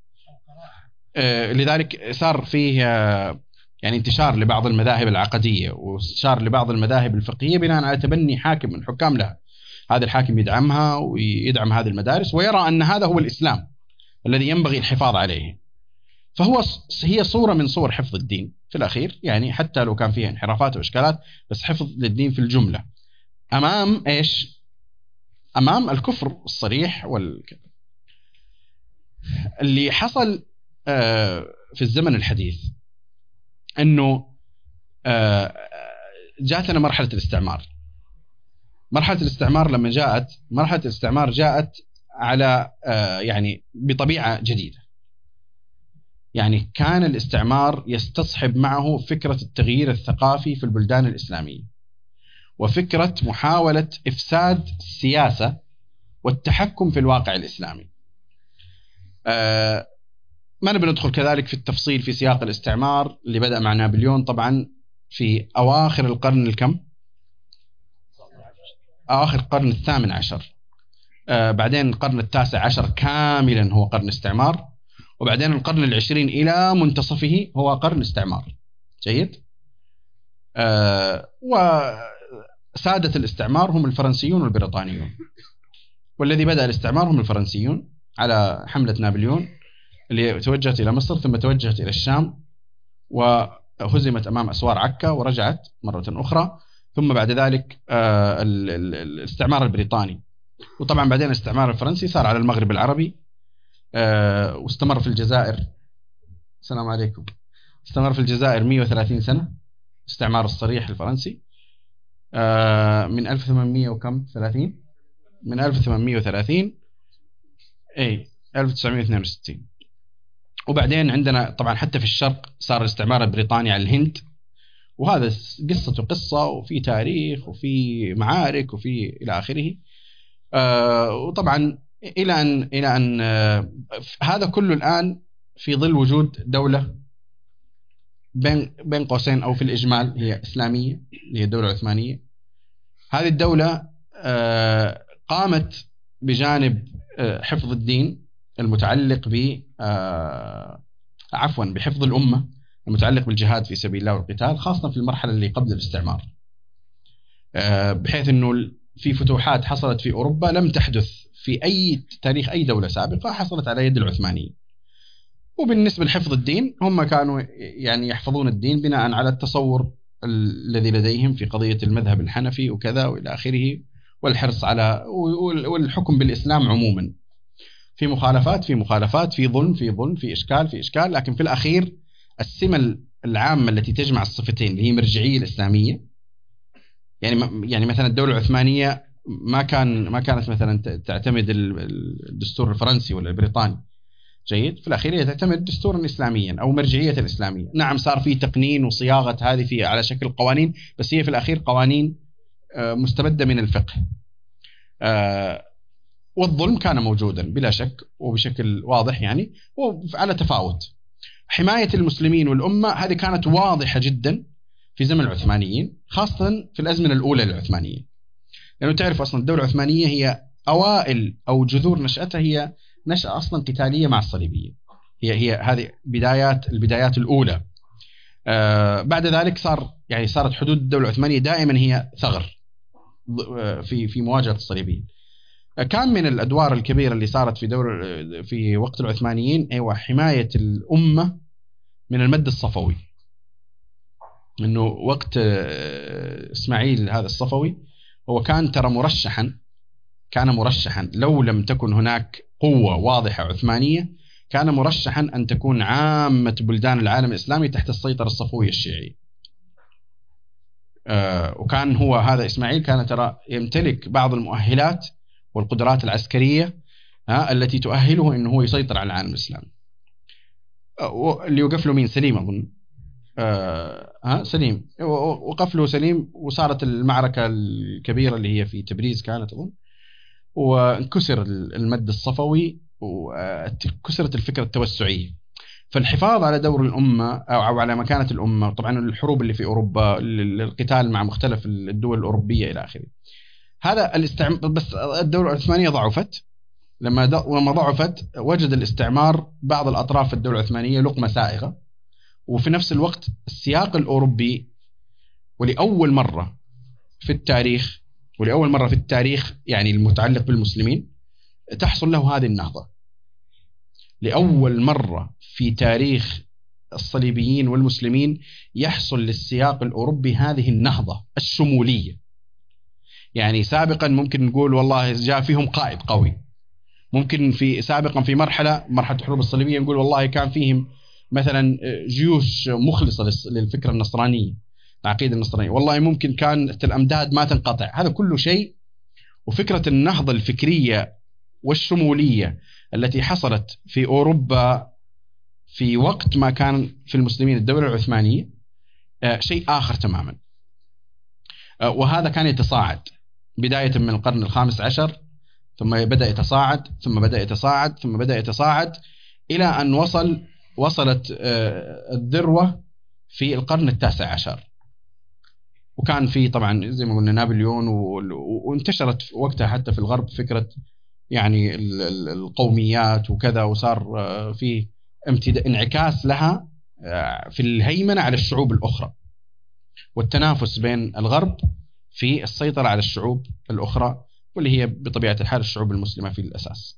لذلك صار فيه يعني انتشار لبعض المذاهب العقدية وانتشار لبعض المذاهب الفقهية بناء على تبني حاكم من حكام لها. هذا الحاكم يدعمها ويدعم هذه المدارس ويرى أن هذا هو الإسلام الذي ينبغي الحفاظ عليه. فهو هي صورة من صور حفظ الدين في الأخير، يعني حتى لو كان فيها انحرافات وإشكالات، بس حفظ للدين في الجملة أمام إيش؟ أمام الكفر الصريح. وال اللي حصل في الزمن الحديث أنه جاءتنا مرحلة الاستعمار. مرحلة الاستعمار لما جاءت، مرحلة الاستعمار جاءت على يعني بطبيعة جديدة. يعني كان الاستعمار يستصحب معه فكرة التغيير الثقافي في البلدان الإسلامية، وفكرة محاولة إفساد السياسة والتحكم في الواقع الإسلامي. ما نبي ندخل كذلك في التفصيل في سياق الاستعمار اللي بدأ مع نابليون طبعا في أواخر القرن الكم؟ أواخر القرن الثامن عشر. آه بعدين القرن التاسع عشر كاملا هو قرن استعمار، وبعدين القرن العشرين إلى منتصفه هو قرن استعمار. جيد. آه وسادة الاستعمار هم الفرنسيون والبريطانيون، والذي بدأ الاستعمار هم الفرنسيون على حملة نابليون اللي توجهت إلى مصر ثم توجهت إلى الشام وهزمت أمام أسوار عكا ورجعت مرة أخرى، ثم بعد ذلك آه الاستعمار البريطاني، وطبعا بعدين الاستعمار الفرنسي صار على المغرب العربي آه واستمر في الجزائر. السلام عليكم. استمر في الجزائر مئة وثلاثين سنة استعمار الصريح الفرنسي آه من ألف وثمانمئة وكم ثلاثين من ألف وثمانمئة وثلاثين أي ألف وتسعمئة واثنين وستين. وبعدين عندنا طبعا حتى في الشرق صار الاستعمار البريطاني على الهند، وهذا قصة قصة وفي تاريخ وفي معارك وفي إلى آخره. آه وطبعا إلى أن إلى أن آه هذا كله الآن في ظل وجود دولة بين بين قوسين أو في الإجمال هي إسلامية، هي الدولة العثمانية. هذه الدولة آه قامت بجانب آه حفظ الدين المتعلق ب آه عفوا بحفظ الأمة المتعلق بالجهاد في سبيل الله والقتال، خاصة في المرحلة اللي قبل الاستعمار، آه بحيث أنه في فتوحات حصلت في أوروبا لم تحدث في أي تاريخ أي دولة سابقة، حصلت على يد العثمانيين. وبالنسبة لحفظ الدين هم كانوا يعني يحفظون الدين بناء على التصور الذي لديهم في قضية المذهب الحنفي وكذا وإلى آخره، والحرص على والحكم بالإسلام عموما. في مخالفات في مخالفات في ظلم في ظلم في إشكال في إشكال، لكن في الأخير السمة العامة التي تجمع الصفتين اللي هي مرجعية الإسلامية. يعني يعني مثلا الدولة العثمانية ما كان ما كانت مثلا تعتمد الدستور الفرنسي ولا البريطاني. جيد. في الأخير هي تعتمد دستورا إسلاميا أو مرجعية الإسلامية. نعم صار في تقنين وصياغة هذه في على شكل قوانين، بس هي في الأخير قوانين مستمدة من الفقه. والظلم كان موجودا بلا شك وبشكل واضح يعني وعلى تفاوت. حماية المسلمين والأمة هذه كانت واضحة جدا في زمن العثمانيين، خاصة في الأزمنة الأولى للعثمانيين، لأنه تعرف أصلا الدولة العثمانية هي أوائل أو جذور نشأتها هي نشأة أصلا قتالية مع الصليبيين. هي هي هذه بدايات البدايات الأولى. آه بعد ذلك صار يعني صارت حدود الدولة العثمانية دائما هي ثغر في في مواجهة الصليبيين. كان من الأدوار الكبيرة اللي صارت في دور في وقت العثمانيين أيوة حماية الأمة من المد الصفوي. إنه وقت إسماعيل هذا الصفوي هو كان ترى مرشحا كان مرشحا لو لم تكن هناك قوة واضحة عثمانية كان مرشحا أن تكون عامة بلدان العالم الإسلامي تحت السيطرة الصفوية الشيعية. آه وكان هو هذا إسماعيل كان ترى يمتلك بعض المؤهلات والقدرات العسكرية آه التي تؤهله أنه هو يسيطر على العالم الإسلامي. آه اللي يوقف له مين؟ سليم أظن. آه ها سليم وقف له سليم، وصارت المعركة الكبيرة اللي هي في تبريز كانت أظن، وانكسر المد الصفوي وكسرت الفكرة التوسعية. فالحفاظ على دور الأمة أو على مكانة الأمة، طبعا الحروب اللي في أوروبا، القتال مع مختلف الدول الأوروبية إلى آخره، هذا الاستعمار. بس الدولة العثمانية ضعفت، لما لما ضعفت وجد الاستعمار بعض الأطراف في الدولة العثمانية لقمة سائغة. وفي نفس الوقت السياق الأوروبي ولأول مرة في التاريخ ولأول مرة في التاريخ يعني المتعلق بالمسلمين تحصل له هذه النهضة. لأول مرة في تاريخ الصليبيين والمسلمين يحصل للسياق الأوروبي هذه النهضة الشمولية. يعني سابقا ممكن نقول والله جاء فيهم قائد قوي، ممكن في سابقا في مرحلة مرحلة الحروب الصليبية نقول والله كان فيهم مثلا جيوش مخلصة للفكرة النصرانية، العقيدة النصرانية، والله ممكن كانت الأمداد ما تنقطع، هذا كله شيء. وفكرة النهضة الفكرية والشمولية التي حصلت في أوروبا في وقت ما كان في المسلمين الدولة العثمانية شيء آخر تماما. وهذا كان يتصاعد بداية من القرن الخامس عشر، ثم بدأ يتصاعد ثم بدأ يتصاعد ثم بدأ يتصاعد إلى أن وصل وصلت الذروة في القرن التاسع عشر. وكان في طبعا زي ما قلنا نابليون، وانتشرت وقتها حتى في الغرب فكرة يعني القوميات وكذا، وصار في انعكاس لها في الهيمنة على الشعوب الأخرى، والتنافس بين الغرب في السيطرة على الشعوب الأخرى، واللي هي بطبيعة الحال الشعوب المسلمة في الأساس.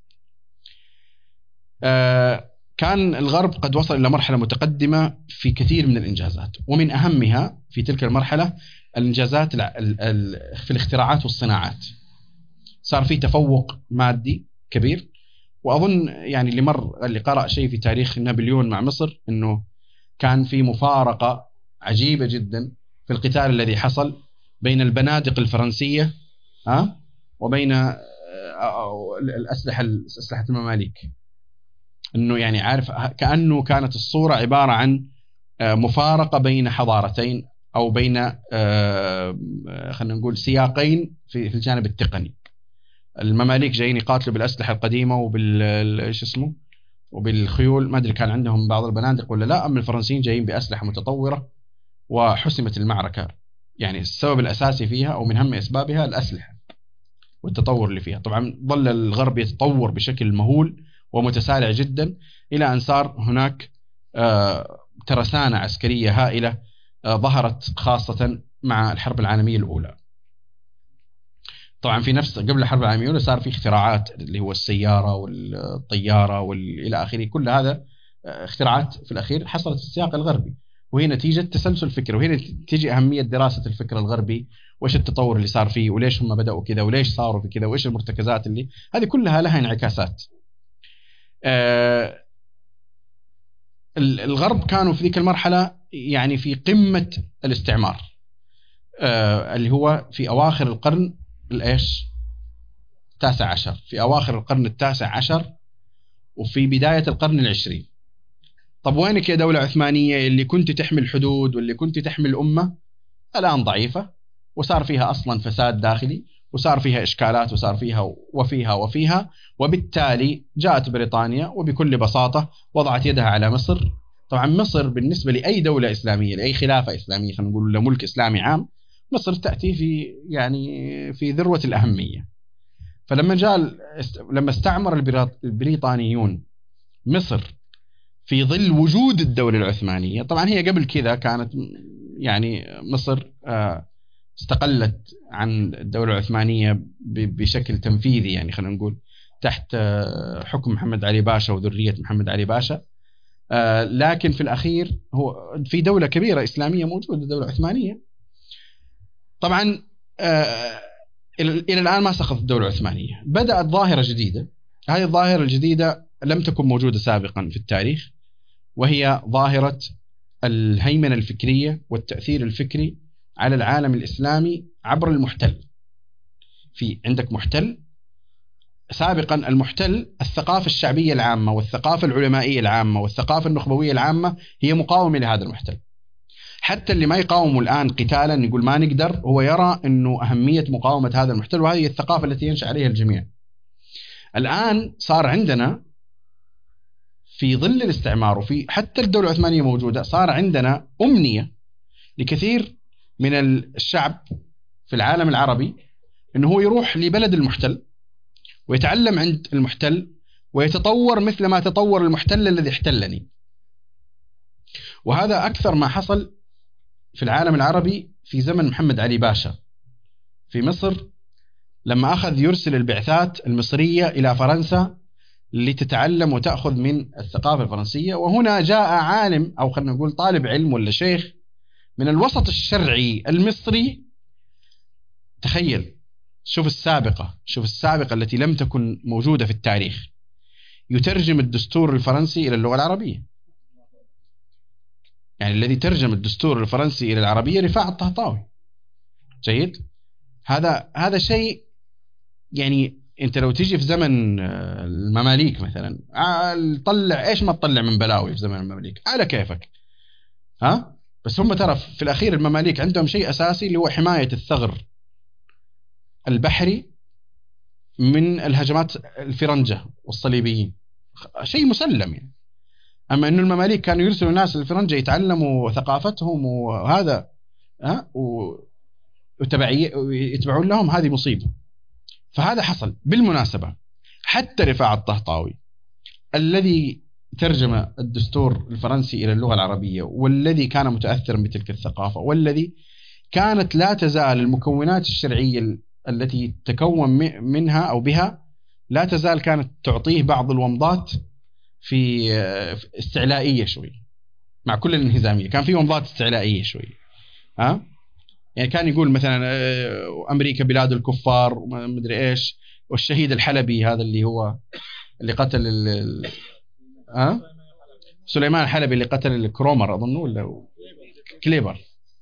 كان الغرب قد وصل إلى مرحلة متقدمة في كثير من الإنجازات، ومن أهمها في تلك المرحلة الإنجازات في الاختراعات والصناعات. صار في تفوق مادي كبير. وأظن يعني اللي مر اللي قرأ شيء في تاريخ نابليون مع مصر أنه كان في مفارقة عجيبة جدا في القتال الذي حصل بين البنادق الفرنسية ها وبين الأسلحة أسلحة المماليك. أنه يعني عارف كأنه كانت الصورة عبارة عن مفارقة بين حضارتين أو بين خلينا نقول سياقين في الجانب التقني. المماليك جايين يقاتلوا بالأسلحة القديمة وبال إيش اسمه وبالخيول، ما أدري كان عندهم بعض البنادق ولا لا، أما الفرنسيين جايين بأسلحة متطورة وحسمت المعركة. يعني السبب الأساسي فيها أو من أهم أسبابها الأسلحة والتطور اللي فيها. طبعا ظل الغرب يتطور بشكل مهول ومتسارع جدا إلى أن صار هناك ترسانة عسكرية هائلة ظهرت خاصة مع الحرب العالمية الأولى. طبعا في نفس قبل الحرب العالمية الأولى صار في اختراعات اللي هو السيارة والطيارة والى آخره. كل هذا اختراعات في الأخير حصلت في السياق الغربي، وهي نتيجة تسلسل الفكر، وهنا تيجي أهمية دراسة الفكر الغربي، وإيش التطور اللي صار فيه، وليش هم بدأوا كذا، وليش صاروا في كذا، وإيش المرتكزات اللي هذه كلها لها انعكاسات. آه الغرب كانوا في ذيك المرحلة يعني في قمة الاستعمار، آه اللي هو في أواخر القرن الإيش التاسع عشر، في أواخر القرن التاسع عشر وفي بداية القرن العشرين. طب وينك يا دولة عثمانية اللي كنت تحمل حدود واللي كنت تحمل أمة؟ الآن ضعيفة، وصار فيها أصلا فساد داخلي، وصار فيها إشكالات، وصار فيها وفيها وفيها وبالتالي جاءت بريطانيا وبكل بساطة وضعت يدها على مصر. طبعا مصر بالنسبة لأي دولة إسلامية، لأي خلافة إسلامية، خلينا نقول لملك إسلامي عام، مصر تأتي في يعني في ذروة الأهمية. فلما جاء لما استعمر البريطانيون مصر في ظل وجود الدولة العثمانية، طبعا هي قبل كذا كانت يعني مصر استقلت عن الدولة العثمانية بشكل تنفيذي، يعني خلينا نقول تحت حكم محمد علي باشا وذرية محمد علي باشا، لكن في الأخير هو في دولة كبيرة إسلامية موجودة، الدولة العثمانية. طبعا إلى الآن ما سقطت الدولة العثمانية، بدأت ظاهرة جديدة. هذه الظاهرة الجديدة لم تكن موجودة سابقا في التاريخ، وهي ظاهرة الهيمنة الفكرية والتأثير الفكري على العالم الإسلامي عبر المحتل. في عندك محتل، سابقا المحتل الثقافة الشعبية العامة والثقافة العلمائية العامة والثقافة النخبوية العامة هي مقاومة لهذا المحتل. حتى اللي ما يقاوموا الآن قتالا يقول ما نقدر، هو يرى أنه أهمية مقاومة هذا المحتل، وهذه الثقافة التي ينشأ عليها الجميع. الآن صار عندنا في ظل الاستعمار وفي حتى الدولة العثمانية موجودة، صار عندنا أمنية لكثير من الشعب في العالم العربي أنه هو يروح لبلد المحتل ويتعلم عند المحتل ويتطور مثل ما تطور المحتل الذي احتلني. وهذا أكثر ما حصل في العالم العربي في زمن محمد علي باشا في مصر، لما أخذ يرسل البعثات المصرية إلى فرنسا لتتعلم وتأخذ من الثقافة الفرنسية. وهنا جاء عالم أو خلينا نقول طالب علم ولا شيخ من الوسط الشرعي المصري. تخيل، شوف السابقة، شوف السابقة التي لم تكن موجودة في التاريخ، يترجم الدستور الفرنسي إلى اللغة العربية. يعني الذي ترجم الدستور الفرنسي إلى العربية رفاعة الطهطاوي. جيد. هذا هذا شيء يعني أنت لو تيجي في زمن المماليك مثلا طلع إيش ما تطلع من بلاوي في زمن المماليك على كيفك، ها؟ بس هم ترى في الأخير المماليك عندهم شيء أساسي اللي هو حماية الثغر البحري من الهجمات الفرنجة والصليبيين، شيء مسلم يعني. أما أن المماليك كانوا يرسلوا الناس الفرنجة يتعلموا ثقافتهم وهذا ها ويتبعون لهم، هذه مصيبة. فهذا حصل بالمناسبة. حتى رفاعة الطهطاوي الذي ترجم الدستور الفرنسي إلى اللغة العربية والذي كان متأثرا بتلك الثقافة والذي كانت لا تزال المكونات الشرعية التي تكون منها أو بها لا تزال كانت تعطيه بعض الومضات في استعلائية شوي مع كل الانهزامية. كان في ومضات استعلائية شوي، ها؟ يعني كان يقول مثلا أمريكا بلاد الكفار ومدري إيش، والشهيد الحلبي هذا اللي هو اللي قتل ال ها سليمان الحلبي اللي قتل الكرومر أظنه ولا كليبر،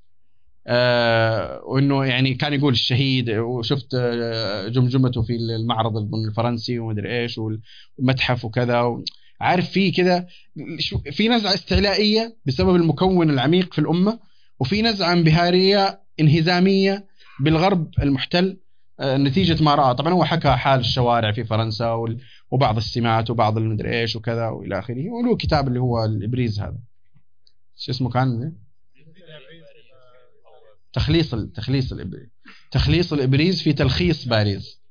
آه وإنه يعني كان يقول الشهيد، وشفت جمجمته في المعرض الفرنسي ومدري إيش والمتحف وكذا. عارف فيه كذا في نزعة استعلائية بسبب المكون العميق في الأمة، وفي نزعة انبهارية انهزامية بالغرب المحتل نتيجة ما رأى. طبعا هو حكى حال الشوارع في فرنسا وبعض السمات وبعض المدري إيش وكذا وإلى آخره. وله كتاب اللي هو الإبريز، هذا شو اسمه كان؟ تخليص تخليص الإبريز تخليص الإبريز في تلخيص باريس.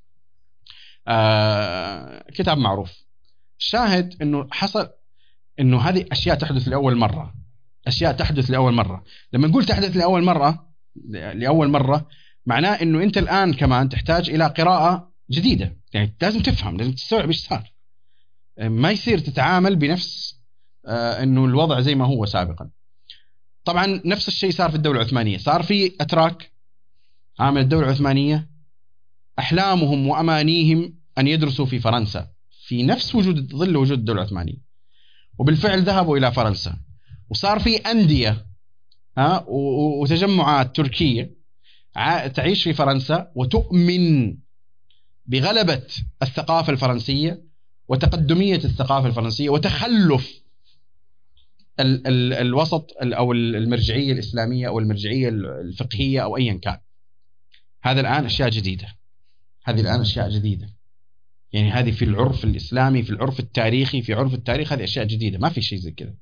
آه كتاب معروف. شاهد إنه حصل إنه هذه أشياء تحدث لأول مرة، أشياء تحدث لأول مرة. لما نقول تحدث لأول مرة لأول مرة معناه إنه أنت الآن كمان تحتاج إلى قراءة جديدة. يعني لازم تفهم، لازم تستوعب إيش صار. ما يصير تتعامل بنفس آه إنه الوضع زي ما هو سابقا. طبعا نفس الشيء صار في الدولة العثمانية. صار في أتراك عامل الدولة العثمانية أحلامهم وأمانيهم أن يدرسوا في فرنسا في نفس وجود ظل وجود الدولة العثمانية، وبالفعل ذهبوا إلى فرنسا. وصار في أندية ها وتجمعات تركية تعيش في فرنسا وتؤمن بغلبة الثقافة الفرنسية وتقدمية الثقافة الفرنسية وتخلف ال ال الوسط أو المرجعية الإسلامية أو المرجعية الفقهية أو أيا كان. هذا الآن أشياء جديدة، هذه الآن أشياء جديدة. يعني هذه في العرف الإسلامي، في العرف التاريخي، في عرف التاريخ، هذه أشياء جديدة، ما في شيء زي كذا.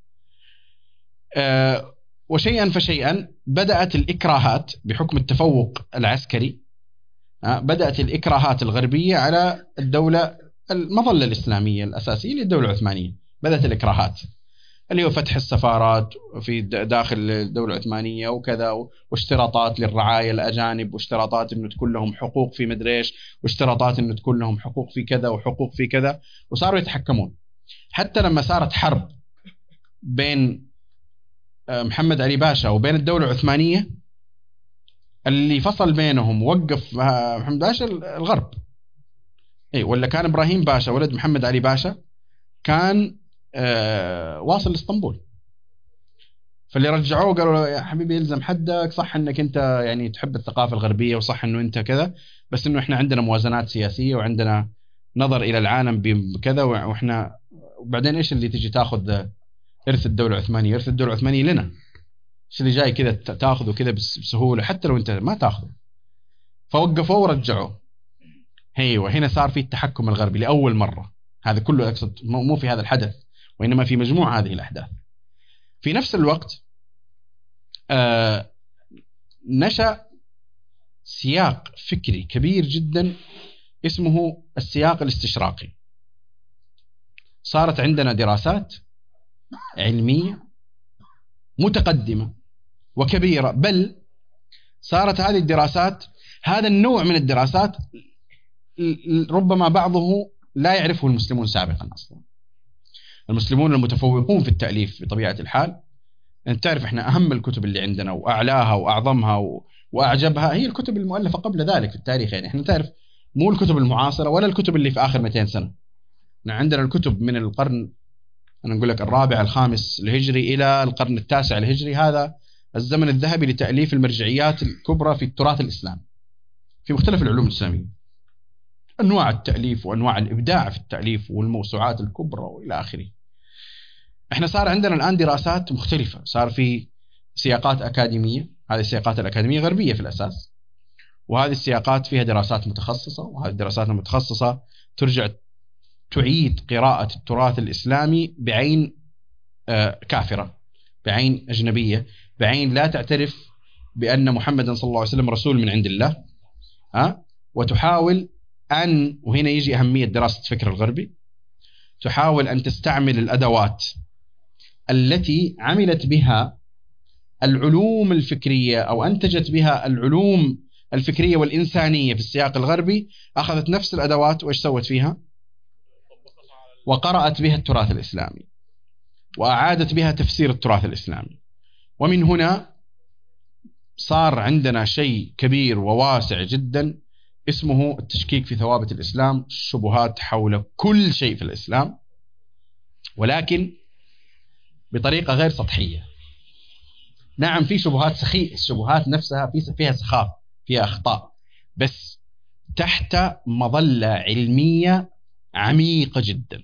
أه وشيئا فشيئا بدأت الإكراهات بحكم التفوق العسكري. أه بدأت الإكراهات الغربية على الدولة المظلة الإسلامية الأساسية للدولة العثمانية. بدأت الإكراهات اللي هو فتح السفارات في داخل الدولة العثمانية وكذا، واشتراطات للرعاية الأجانب، واشتراطات إنه تكون لهم حقوق في مدريش، واشتراطات إنه تكون لهم حقوق في كذا وحقوق في كذا، وصاروا يتحكمون. حتى لما صارت حرب بين محمد علي باشا وبين الدولة العثمانية، اللي فصل بينهم وقف محمد باشا الغرب، أي ولا كان إبراهيم باشا ولد محمد علي باشا كان أه واصل لإسطنبول. فاللي رجعوه قالوا له يا حبيبي يلزم حدك، صح انك انت يعني تحب الثقافة الغربية وصح انه انت كذا، بس انه احنا عندنا موازنات سياسية وعندنا نظر الى العالم بكذا، واحنا وبعدين ايش اللي تجي تاخذ ارث الدولة العثمانية؟ ارث الدولة العثمانية لنا، ايش اللي جاي كذا تاخذه كذا بسهولة حتى لو انت ما تاخذه؟ فوقفوه ورجعوه. هي وهنا صار في التحكم الغربي لأول مرة. هذا كله أقصد مو في هذا الحدث، وإنما في مجموع هذه الأحداث. في نفس الوقت آه نشأ سياق فكري كبير جدا اسمه السياق الاستشراقي. صارت عندنا دراسات علمية متقدمة وكبيرة، بل صارت هذه الدراسات، هذا النوع من الدراسات ربما بعضه لا يعرفه المسلمون سابقا أصلا. المسلمون المتفوقون في التأليف بطبيعة الحال، أنت تعرف إحنا أهم الكتب اللي عندنا وأعلاها وأعظمها وأعجبها هي الكتب المؤلفة قبل ذلك في التاريخ. يعني إحنا تعرف مو الكتب المعاصرة ولا الكتب اللي في آخر مئتين سنة. عندنا الكتب من القرن، أنا أقول لك الرابع الخامس الهجري إلى القرن التاسع الهجري، هذا الزمن الذهبي لتأليف المرجعيات الكبرى في التراث الإسلامي في مختلف العلوم الإسلامية، أنواع التأليف وأنواع الإبداع في التأليف والموسوعات الكبرى وإلى آخره. إحنا صار عندنا الآن دراسات مختلفة، صار في سياقات أكاديمية، هذه السياقات الأكاديمية غربية في الأساس، وهذه السياقات فيها دراسات متخصصة، وهذه الدراسات المتخصصة ترجع تعيد قراءة التراث الإسلامي بعين كافرة، بعين أجنبية، بعين لا تعترف بأن محمد صلى الله عليه وسلم رسول من عند الله، ها، وتحاول أن، وهنا يجي أهمية دراسة الفكر الغربي، تحاول أن تستعمل الأدوات التي عملت بها العلوم الفكرية أو أنتجت بها العلوم الفكرية والإنسانية في السياق الغربي، أخذت نفس الأدوات وإيش سوت فيها؟ وقرأت بها التراث الإسلامي وأعادت بها تفسير التراث الإسلامي. ومن هنا صار عندنا شيء كبير وواسع جدا اسمه التشكيك في ثوابت الإسلام، الشبهات حول كل شيء في الإسلام، ولكن بطريقة غير سطحية. نعم في شبهات سخيفة، الشبهات نفسها فيها سخاف، فيها أخطاء، بس تحت مظلة علمية عميقة جدا،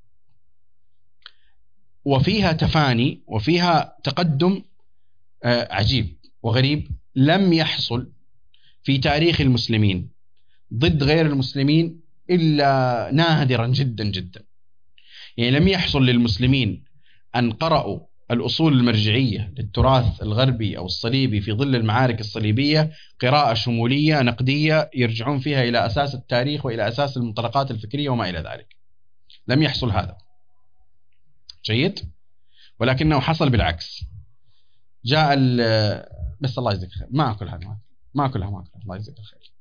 وفيها تفاني وفيها تقدم عجيب وغريب لم يحصل في تاريخ المسلمين ضد غير المسلمين إلا نادرا جدا جدا. يعني لم يحصل للمسلمين أن قرأوا الأصول المرجعية للتراث الغربي أو الصليبي في ظل المعارك الصليبية قراءة شمولية نقدية يرجعون فيها إلى أساس التاريخ وإلى أساس المنطلقات الفكرية وما إلى ذلك. لم يحصل هذا. جيد. ولكنه حصل بالعكس. جاء بس الله يجزيك خير، ما أكل هذا، ما أكلها ما أكلها الله يجزيك الخير.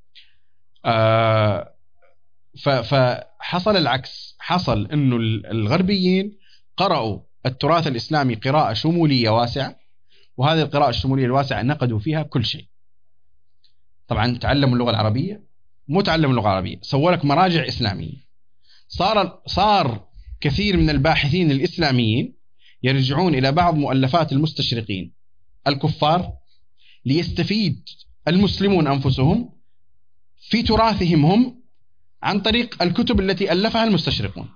آه فحصل العكس، حصل إنه الغربيين قرأوا التراث الإسلامي قراءة شمولية واسعة، وهذه القراءة الشمولية الواسعة نقدوا فيها كل شيء. طبعا تعلموا اللغة العربية، مو تعلموا اللغة العربية، سووا لك مراجع إسلامية. صار صار كثير من الباحثين الإسلاميين يرجعون إلى بعض مؤلفات المستشرقين الكفار ليستفيد المسلمون أنفسهم في تراثهم هم عن طريق الكتب التي ألفها المستشرقون.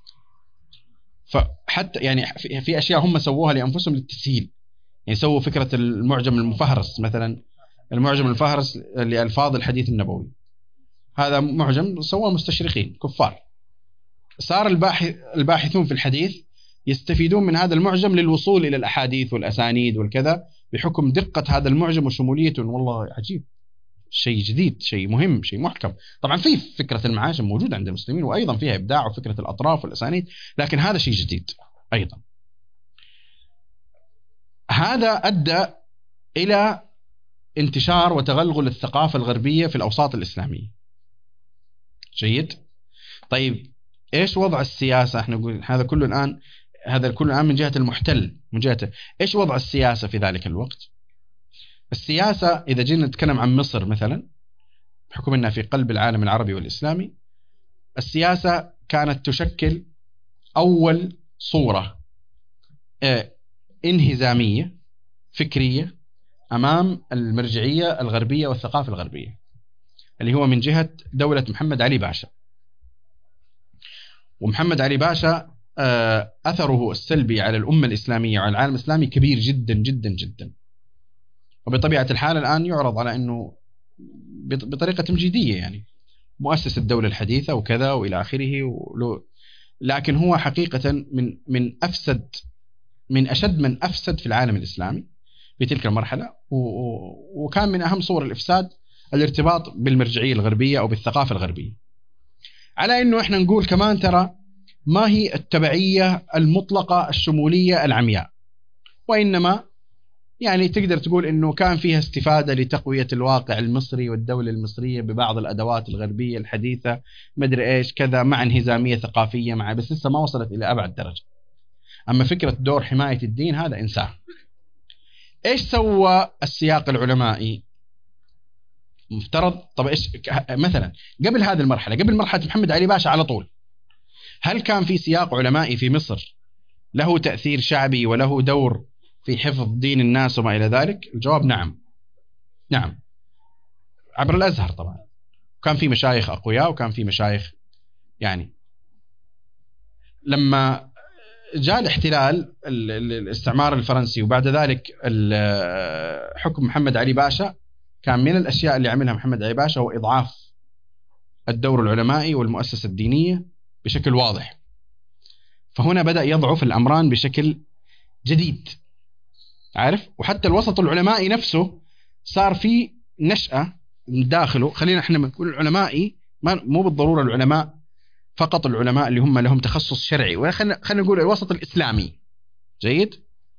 فحتى يعني في أشياء هم سووها لأنفسهم للتسهيل، يعني سووا فكرة المعجم المفهرس مثلا، المعجم المفهرس لألفاظ الحديث النبوي، هذا معجم سواه مستشرقين كفار. صار الباحث الباحثون في الحديث يستفيدون من هذا المعجم للوصول إلى الأحاديث والأسانيد والكذا بحكم دقة هذا المعجم وشموليته. والله عجيب، شيء جديد، شيء مهم، شيء محكم. طبعا في فكرة المعاجم موجودة عند المسلمين وأيضا فيها إبداع وفكرة الأطراف والأسانيد، لكن هذا شيء جديد أيضا. هذا أدى إلى انتشار وتغلغل الثقافة الغربية في الأوساط الإسلامية. جيد. طيب إيش وضع السياسة؟ احنا نقول هذا كله الآن، هذا كله الآن من جهة المحتل، من جهة إيش وضع السياسة في ذلك الوقت؟ السياسة إذا جينا نتكلم عن مصر مثلا، بحكم أنها في قلب العالم العربي والإسلامي، السياسة كانت تشكل أول صورة انهزامية فكرية أمام المرجعية الغربية والثقافة الغربية، اللي هو من جهة دولة محمد علي باشا. ومحمد علي باشا أثره السلبي على الأمة الإسلامية وعلى العالم الإسلامي كبير جدا جدا جدا، وبطبيعة الحال الآن يعرض على أنه بطريقة تمجيدية، يعني مؤسس الدولة الحديثة وكذا وإلى آخره، لكن هو حقيقة من من أفسد من أشد من أفسد في العالم الإسلامي في تلك المرحلة، وكان من أهم صور الإفساد الارتباط بالمرجعية الغربية أو بالثقافة الغربية. على أنه إحنا نقول كمان ترى ما هي التبعية المطلقة الشمولية العمياء، وإنما يعني تقدر تقول أنه كان فيها استفادة لتقوية الواقع المصري والدولة المصرية ببعض الأدوات الغربية الحديثة مدري إيش كذا، مع انهزامية ثقافية مع، بس لسه ما وصلت إلى أبعد درجة. أما فكرة دور حماية الدين هذا إنسان. إيش سوى السياق العلمائي؟ مفترض طب إيش مثلا قبل هذه المرحلة، قبل مرحلة محمد علي باشا على طول، هل كان في سياق علمائي في مصر له تأثير شعبي وله دور في حفظ دين الناس وما إلى ذلك؟ الجواب نعم. نعم، عبر الأزهر طبعا. كان في مشايخ أقوياء وكان في مشايخ يعني. لما جاء الاحتلال الاستعمار الفرنسي وبعد ذلك حكم محمد علي باشا، كان من الأشياء اللي عملها محمد علي باشا هو إضعاف الدور العلمائي والمؤسسة الدينية بشكل واضح. فهنا بدأ يضعف الأمران بشكل جديد، عارف؟ وحتى الوسط العلمائي نفسه صار في نشأة داخله. خلينا احنا نقول العلمائي مو بالضرورة العلماء فقط العلماء اللي هم لهم تخصص شرعي، وخلينا خلينا نقول الوسط الإسلامي. جيد.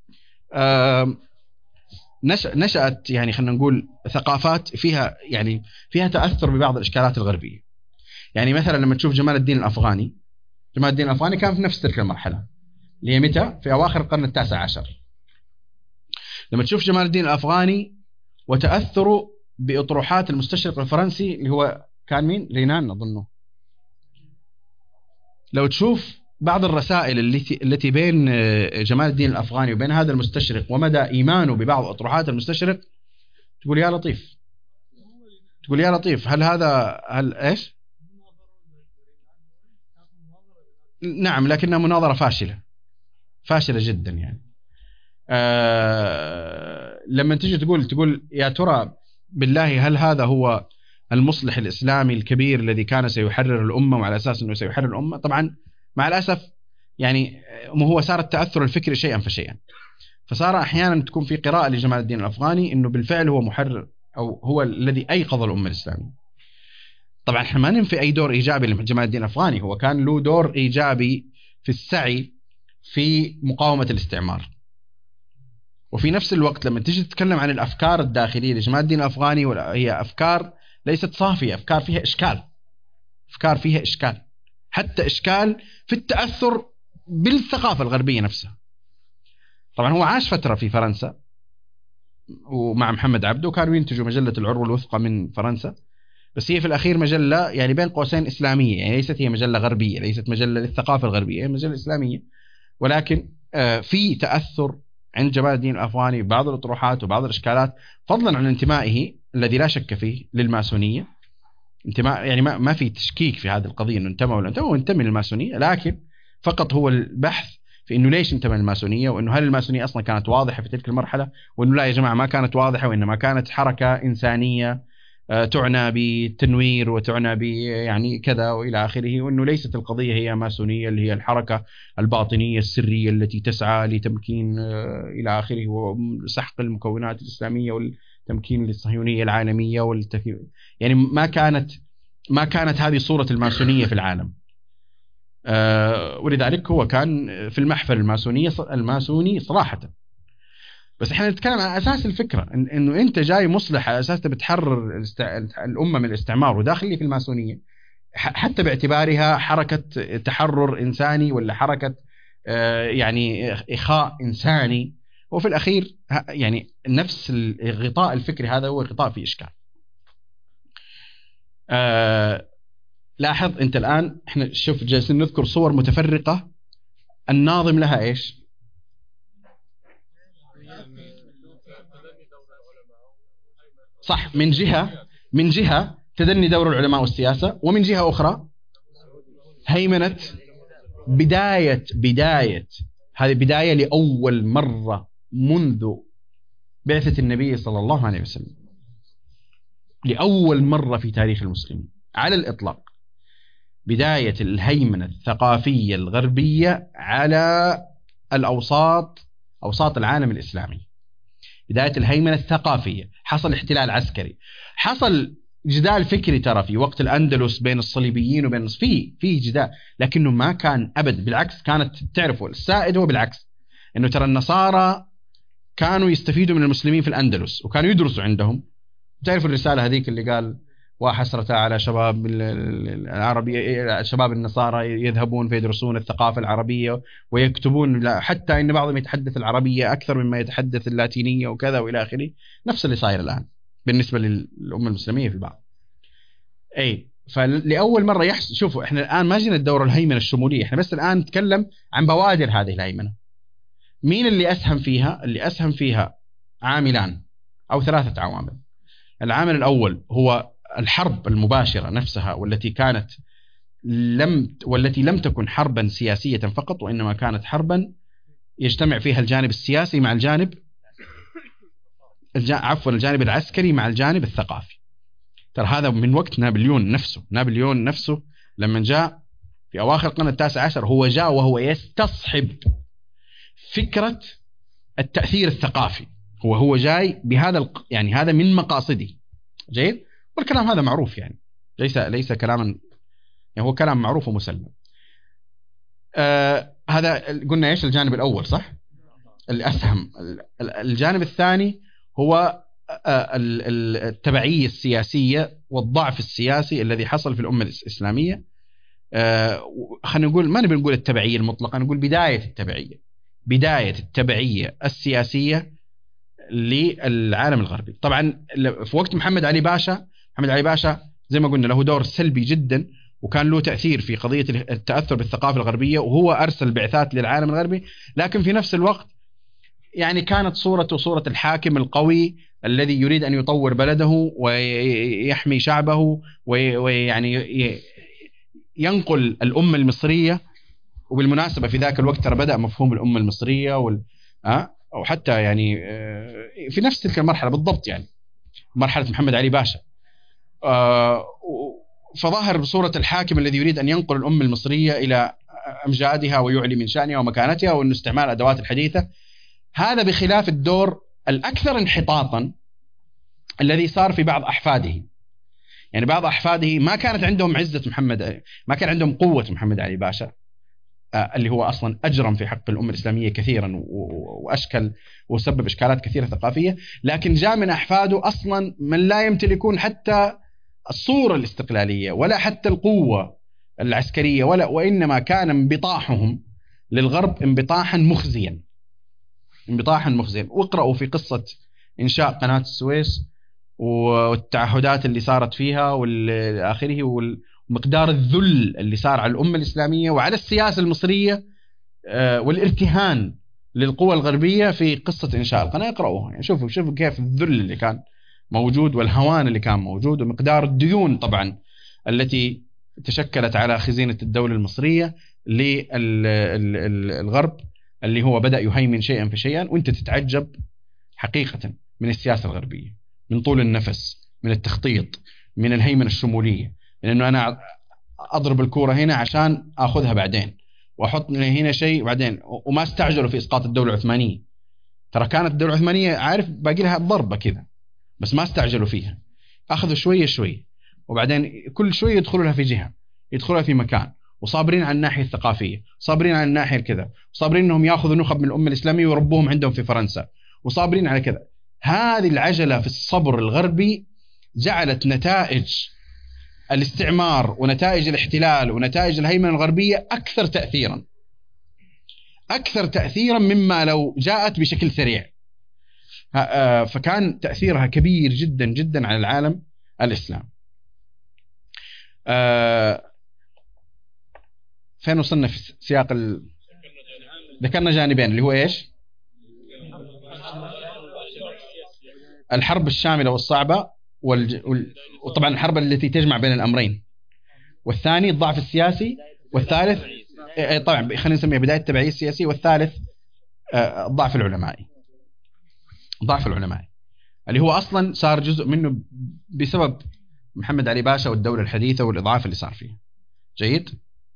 نشأت يعني خلينا نقول ثقافات فيها يعني فيها تأثر ببعض الإشكالات الغربية. يعني مثلا لما تشوف جمال الدين الأفغاني، جمال الدين الأفغاني كان في نفس تلك المرحلة اللي هي متى؟ في أواخر القرن التاسع عشر. لما تشوف جمال الدين الأفغاني وتأثره بأطروحات المستشرق الفرنسي اللي هو كان مين؟ رينان أظنه. لو تشوف بعض الرسائل التي التي بين جمال الدين الأفغاني وبين هذا المستشرق ومدى إيمانه ببعض أطروحات المستشرق، تقول يا لطيف، تقول يا لطيف هل هذا هل إيش؟ نعم، لكنها مناظرة فاشلة، فاشلة جدا يعني. آه لما تيجي تقول تقول يا ترى بالله هل هذا هو المصلح الإسلامي الكبير الذي كان سيحرر الأمة وعلى أساس أنه سيحرر الأمة؟ طبعا مع الأسف يعني هو صار التأثر الفكري شيئا فشيئا، فصار أحيانا تكون في قراءة لجمال الدين الأفغاني أنه بالفعل هو محرر أو هو الذي أيقظ الأمة الإسلامية. طبعا احنا ما ننفي أي دور إيجابي لجمال الدين الأفغاني، هو كان له دور إيجابي في السعي في مقاومة الاستعمار. وفي نفس الوقت لما تيجي تتكلم عن الأفكار الداخلية لجمال الدين الأفغاني، هي أفكار ليست صافية، أفكار فيها إشكال، أفكار فيها إشكال، حتى إشكال في التأثر بالثقافة الغربية نفسها. طبعا هو عاش فترة في فرنسا ومع محمد عبده، وكانوا ينتجوا مجلة العروة الوثقى من فرنسا، بس هي في الأخير مجلة يعني بين قوسين إسلامية، يعني ليست هي مجلة غربية، ليست مجلة للثقافة الغربية، هي مجلة إسلامية. ولكن في تأثر عند جمال الدين الأفغاني ببعض الأطروحات وبعض الإشكالات، فضلا عن انتمائه الذي لا شك فيه للماسونية. انتماء يعني ما ما في تشكيك في هذه القضية انه انتمى ولا انتمى، وانتمى للماسونية، لكن فقط هو البحث في انه ليش انتمى للماسونية، وانه هل الماسونية اصلا كانت واضحة في تلك المرحلة، وانه لا يا جماعة ما كانت واضحة، وانما كانت حركة إنسانية تعنى بالتنوير وتعنى ب يعني كذا والى اخره، وانه ليست القضية هي ماسونية اللي هي الحركة الباطنية السرية التي تسعى لتمكين الى اخره وسحق المكونات الإسلامية والتمكين للصهيونية العالمية والتفي... يعني ما كانت ما كانت هذه صورة الماسونية في العالم. أه ولذلك هو كان في المحفل الماسونية الماسوني صراحة. بس احنا نتكلم عن اساس الفكره إن انه انت جاي مصلح على اساس بتحرر الامه من الاستعمار وداخل لي في الماسونيه، حتى باعتبارها حركه تحرر انساني ولا حركه يعني اخاء انساني، وفي الاخير يعني نفس الغطاء الفكري هذا هو غطاء فيه اشكال. أه لاحظ انت الان احنا شوف جالسين نذكر صور متفرقه، الناظم لها ايش؟ صح، من جهة من جهة تدني دور العلماء والسياسة، ومن جهة أخرى هيمنة بداية بداية هذه بداية لأول مرة منذ بعثة النبي صلى الله عليه وسلم، لأول مرة في تاريخ المسلمين على الإطلاق بداية الهيمنة الثقافية الغربية على الأوساط، أوساط العالم الإسلامي. بداية الهيمنة الثقافية، حصل احتلال عسكري، حصل جدال فكري ترى في وقت الأندلس بين الصليبيين وبين في في جدال، لكنه ما كان أبد، بالعكس كانت تعرفوا السائد هو بالعكس، إنه ترى النصارى كانوا يستفيدوا من المسلمين في الأندلس وكانوا يدرسوا عندهم. تعرفوا الرسالة هذيك اللي قال وحسرة على شباب العربية، شباب النصارى يذهبون فيدرسون الثقافة العربية ويكتبون حتى إن بعضهم يتحدث العربية أكثر مما يتحدث اللاتينية وكذا وإلى آخره. نفس اللي صاير الآن بالنسبة للأمة المسلمية في البعض. أي فلأول مرة يحصل، شوفوا إحنا الآن ما جينا الدورة الهيمنة الشمولية، إحنا بس الآن نتكلم عن بوادر هذه الهيمنة. مين اللي أسهم فيها؟ اللي أسهم فيها عاملان أو ثلاثة عوامل. العامل الأول هو الحرب المباشرة نفسها، والتي كانت لم والتي لم تكن حربا سياسية فقط، وإنما كانت حربا يجتمع فيها الجانب السياسي مع الجانب الجا... عفوا الجانب العسكري مع الجانب الثقافي. ترى هذا من وقت نابليون نفسه. نابليون نفسه لما جاء في أواخر القرن التاسع عشر هو جاء وهو يستصحب فكرة التأثير الثقافي. هو هو جاي بهذا الق... يعني هذا من مقاصده. جيد، والكلام هذا معروف، يعني ليس ليس كلاما، يعني هو كلام معروف ومسلم. آه هذا قلنا ايش الجانب الأول صح؟ اللي أسهم. الجانب الثاني هو التبعية السياسية والضعف السياسي الذي حصل في الأمة الإسلامية. خلينا نقول، ما نبي نقول التبعية المطلقة، نقول بداية التبعية، بداية التبعية السياسية للعالم الغربي. طبعا في وقت محمد علي باشا، محمد علي باشا زي ما قلنا له دور سلبي جدا، وكان له تأثير في قضية التأثر بالثقافة الغربية، وهو أرسل بعثات للعالم الغربي، لكن في نفس الوقت يعني كانت صورته صورة الحاكم القوي الذي يريد أن يطور بلده ويحمي شعبه ويعني ينقل الأمة المصرية. وبالمناسبة في ذاك الوقت ترى بدأ مفهوم الأمة المصرية وال أه؟ أو حتى يعني في نفس تلك المرحلة بالضبط، يعني مرحلة محمد علي باشا. أه فظهر بصورة الحاكم الذي يريد أن ينقل الأمة المصرية إلى أمجادها ويعلي من شأنها ومكانتها، وأن استعمال الأدوات الحديثة. هذا بخلاف الدور الأكثر انحطاطا الذي صار في بعض أحفاده. يعني بعض أحفاده ما كانت عندهم عزة محمد، ما كان عندهم قوة محمد علي باشا اللي هو أصلا أجرم في حق الأمة الإسلامية كثيرا وأشكل وسبب إشكالات كثيرة ثقافية، لكن جاء من أحفاده أصلا من لا يمتلكون حتى الصورة الاستقلالية ولا حتى القوة العسكرية، ولا وإنما كان انبطاحهم للغرب انبطاحا مخزيا، انبطاحا مخزيا. واقرأوا في قصة إنشاء قناة السويس والتعهدات اللي صارت فيها والآخره، ومقدار الذل اللي صار على الأمة الإسلامية وعلى السياسة المصرية والارتهان للقوى الغربية في قصة إنشاء القناة. اقرأوها، يعني شوفوا شوفوا كيف الذل اللي كان موجود والهوان اللي كان موجود، ومقدار الديون طبعا التي تشكلت على خزينة الدولة المصرية للغرب اللي هو بدأ يهيمن شيئا فشيئا. وانت تتعجب حقيقة من السياسة الغربية، من طول النفس، من التخطيط، من الهيمنة الشمولية، من انه انا اضرب الكورة هنا عشان اخذها بعدين، واحط هنا شيء بعدين. وما استعجلوا في اسقاط الدولة العثمانية. ترى كانت الدولة العثمانية عارف باقي لها ضربة كذا، بس ما استعجلوا فيها، اخذوا شوية شوية، وبعدين كل شوية يدخلوا لها في جهة، يدخلوا في مكان، وصابرين على الناحية الثقافية، صابرين على الناحية كذا، وصابرين انهم ياخذوا نخب من الأمة الإسلامية ويربوهم عندهم في فرنسا، وصابرين على كذا. هذه العجلة في الصبر الغربي جعلت نتائج الاستعمار ونتائج الاحتلال ونتائج الهيمنة الغربية أكثر تأثيرا، أكثر تأثيرا مما لو جاءت بشكل سريع. فكان تأثيرها كبير جدا جدا على العالم الإسلام. فين وصلنا في سياق ال... ذكرنا جانبين اللي هو إيش؟ الحرب الشاملة والصعبة، والج... وال... وطبعا الحرب التي تجمع بين الأمرين، والثاني الضعف السياسي، والثالث طبعا خلينا نسميها بداية التبعية السياسية، والثالث الضعف العلمائي. الضعف العلمائي اللي هو أصلا صار جزء منه بسبب محمد علي باشا والدولة الحديثة والإضعاف اللي صار فيه. جيد.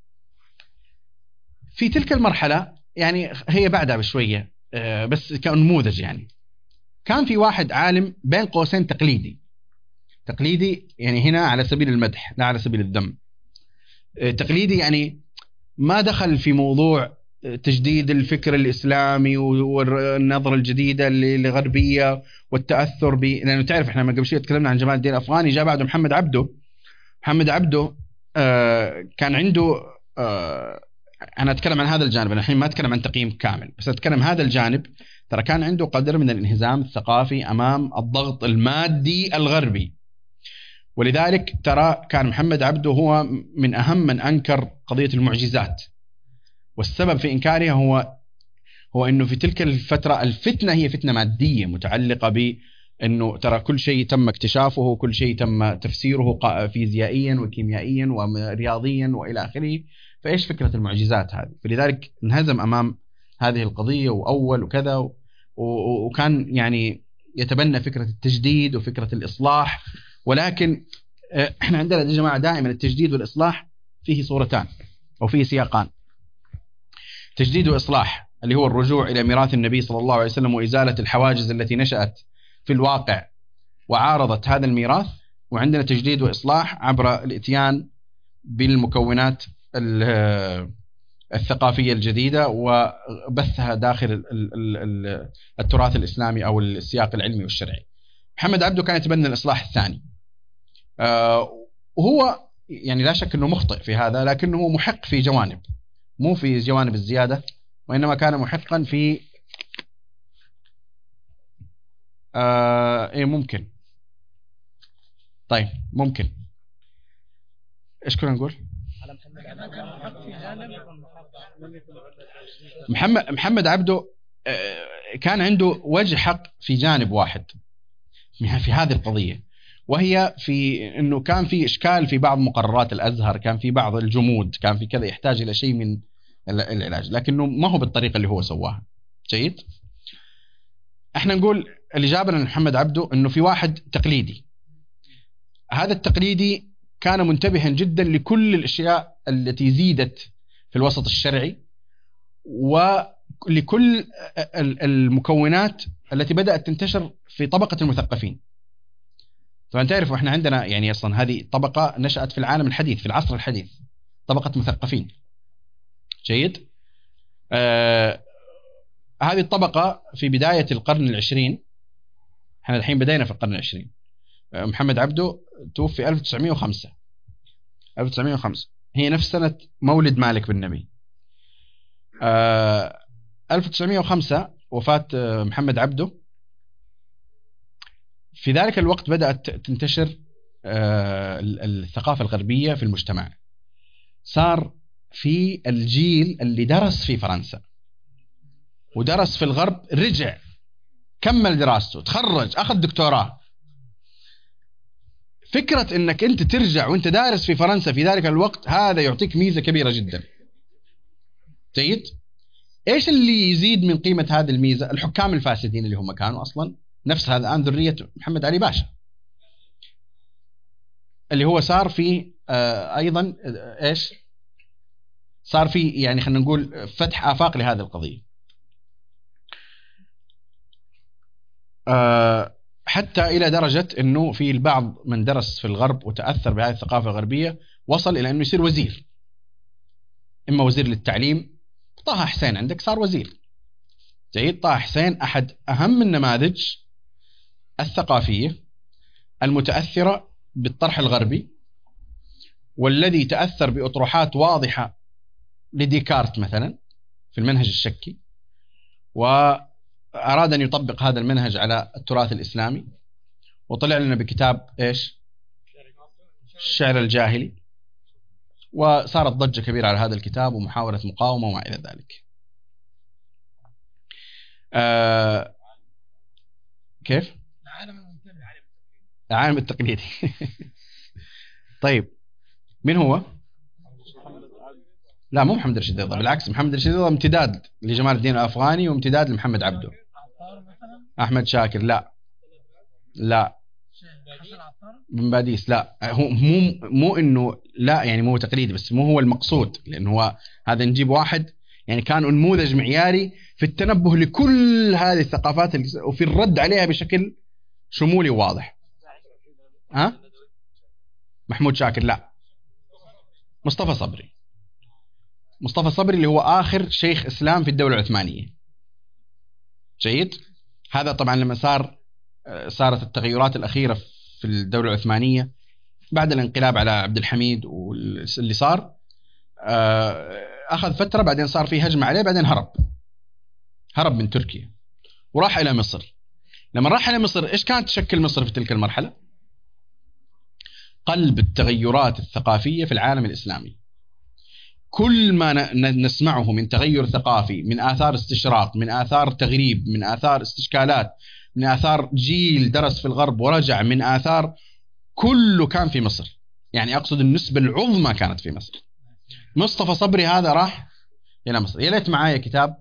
في تلك المرحلة يعني هي بعدها بشوية بس كنموذج، يعني كان في واحد عالم بين قوسين تقليدي، تقليدي يعني هنا على سبيل المدح لا على سبيل الذم. تقليدي يعني ما دخل في موضوع تجديد الفكر الإسلامي والنظرة الجديدة الغربية والتأثر ب، لأنه تعرف إحنا ما قبل شوي تكلمنا عن جمال الدين الأفغاني، جاء بعده محمد عبده. محمد عبده آه كان عنده آه أنا أتكلم عن هذا الجانب، أنا الحين ما أتكلم عن تقييم كامل بس أتكلم هذا الجانب. ترى كان عنده قدر من الانهزام الثقافي أمام الضغط المادي الغربي، ولذلك ترى كان محمد عبده هو من أهم من أنكر قضية المعجزات، والسبب في إنكارها هو هو أنه في تلك الفترة الفتنة هي فتنة مادية متعلقة بأنه ترى كل شيء تم اكتشافه، كل شيء تم تفسيره فيزيائيا وكيميائيا ورياضيا وإلى آخره. فإيش فكرة المعجزات هذه؟ فلذلك انهزم أمام هذه القضية وأول وكذا، وكان يعني يتبنى فكرة التجديد وفكرة الإصلاح. ولكن احنا عندنا يا جماعة دائما التجديد والإصلاح فيه صورتان أو فيه سياقان. تجديد وإصلاح اللي هو الرجوع إلى ميراث النبي صلى الله عليه وسلم وإزالة الحواجز التي نشأت في الواقع وعارضت هذا الميراث، وعندنا تجديد وإصلاح عبر الإتيان بالمكونات الثقافية الجديدة وبثها داخل التراث الإسلامي أو السياق العلمي والشرعي. محمد عبده كان يتبنى الإصلاح الثاني، وهو يعني لا شك أنه مخطئ في هذا، لكنه محق في جوانب، مو في جوانب الزيادة، وإنما كان محقا في آه إيه ممكن. طيب ممكن إيش كنا نقول؟ محمد محمد عبده كان عنده وجه حق في جانب واحد في هذه القضية، وهي في أنه كان في إشكال في بعض مقررات الأزهر، كان في بعض الجمود، كان في كذا يحتاج إلى شيء من العلاج، لكنه ما هو بالطريقة اللي هو سواها. جيد. احنا نقول اللي جابنا محمد عبده أنه في واحد تقليدي، هذا التقليدي كان منتبها جدا لكل الأشياء التي زيدت في الوسط الشرعي ولكل المكونات التي بدأت تنتشر في طبقة المثقفين. طبعا تعرفوا احنا عندنا يعني اصلا هذه طبقة نشأت في العالم الحديث في العصر الحديث، طبقة مثقفين. جيد. آه هذه الطبقة في بداية القرن العشرين، احنا الحين بدينا في القرن العشرين، آه محمد عبده توفي ألف وتسعمائة وخمسة ألف وتسعمائة وخمسة، هي نفس سنة مولد مالك بن نبي. آه ألف وتسعمائة وخمسة وفاة آه محمد عبده. في ذلك الوقت بدأت تنتشر آه الثقافة الغربية في المجتمع. صار في الجيل اللي درس في فرنسا ودرس في الغرب، رجع كمل دراسته، تخرج، أخذ دكتوراه. فكرة أنك أنت ترجع وأنت دارس في فرنسا في ذلك الوقت، هذا يعطيك ميزة كبيرة جدا. جيد. إيش اللي يزيد من قيمة هذه الميزة؟ الحكام الفاسدين اللي هم كانوا أصلا نفس هذا الآن ذرية محمد علي باشا، اللي هو صار في آه أيضا آه إيش صار في يعني خلينا نقول فتح آفاق لهذه القضية. آه حتى إلى درجة أنه في البعض من درس في الغرب وتأثر بهذه الثقافة الغربية وصل إلى أنه يصير وزير، إما وزير للتعليم. طه حسين عندك صار وزير. جيد. طه حسين أحد أهم النماذج الثقافية المتأثرة بالطرح الغربي، والذي تأثر بأطروحات واضحة لديكارت مثلا في المنهج الشكي، وأراد أن يطبق هذا المنهج على التراث الإسلامي، وطلع لنا بكتاب إيش؟ الشعر الجاهلي، وصارت ضجة كبيرة على هذا الكتاب ومحاولة مقاومة وما إلى ذلك. آه كيف؟ العالم التقليدي. طيب مين هو؟ لا مو محمد رشيد رضا، بالعكس محمد رشيد رضا امتداد لجمال الدين الأفغاني وامتداد لمحمد عبده. أحمد شاكر لا لا بن باديس لا، هو مو مو انه لا يعني مو تقليدي، بس مو هو المقصود، لانه هو هذا نجيب واحد يعني كان نموذج معياري في التنبه لكل هذه الثقافات وفي الرد عليها بشكل شمولي وواضح. ها محمود شاكر لا، مصطفى صبري. مصطفى صبري اللي هو آخر شيخ إسلام في الدولة العثمانية. جيد. هذا طبعا لما صار صارت التغيرات الأخيرة في الدولة العثمانية بعد الانقلاب على عبد الحميد واللي صار، أخذ فترة بعدين صار في هجمة عليه، بعدين هرب هرب من تركيا وراح إلى مصر. لما راح إلى مصر إيش كانت تشكل مصر في تلك المرحلة؟ قلب التغيرات الثقافية في العالم الإسلامي. كل ما نسمعه من تغير ثقافي، من آثار استشراق، من آثار تغريب، من آثار استشكالات، من آثار جيل درس في الغرب ورجع، من آثار، كله كان في مصر. يعني أقصد النسبة العظمى كانت في مصر. مصطفى صبري هذا راح إلى مصر. يا ليت معايا كتاب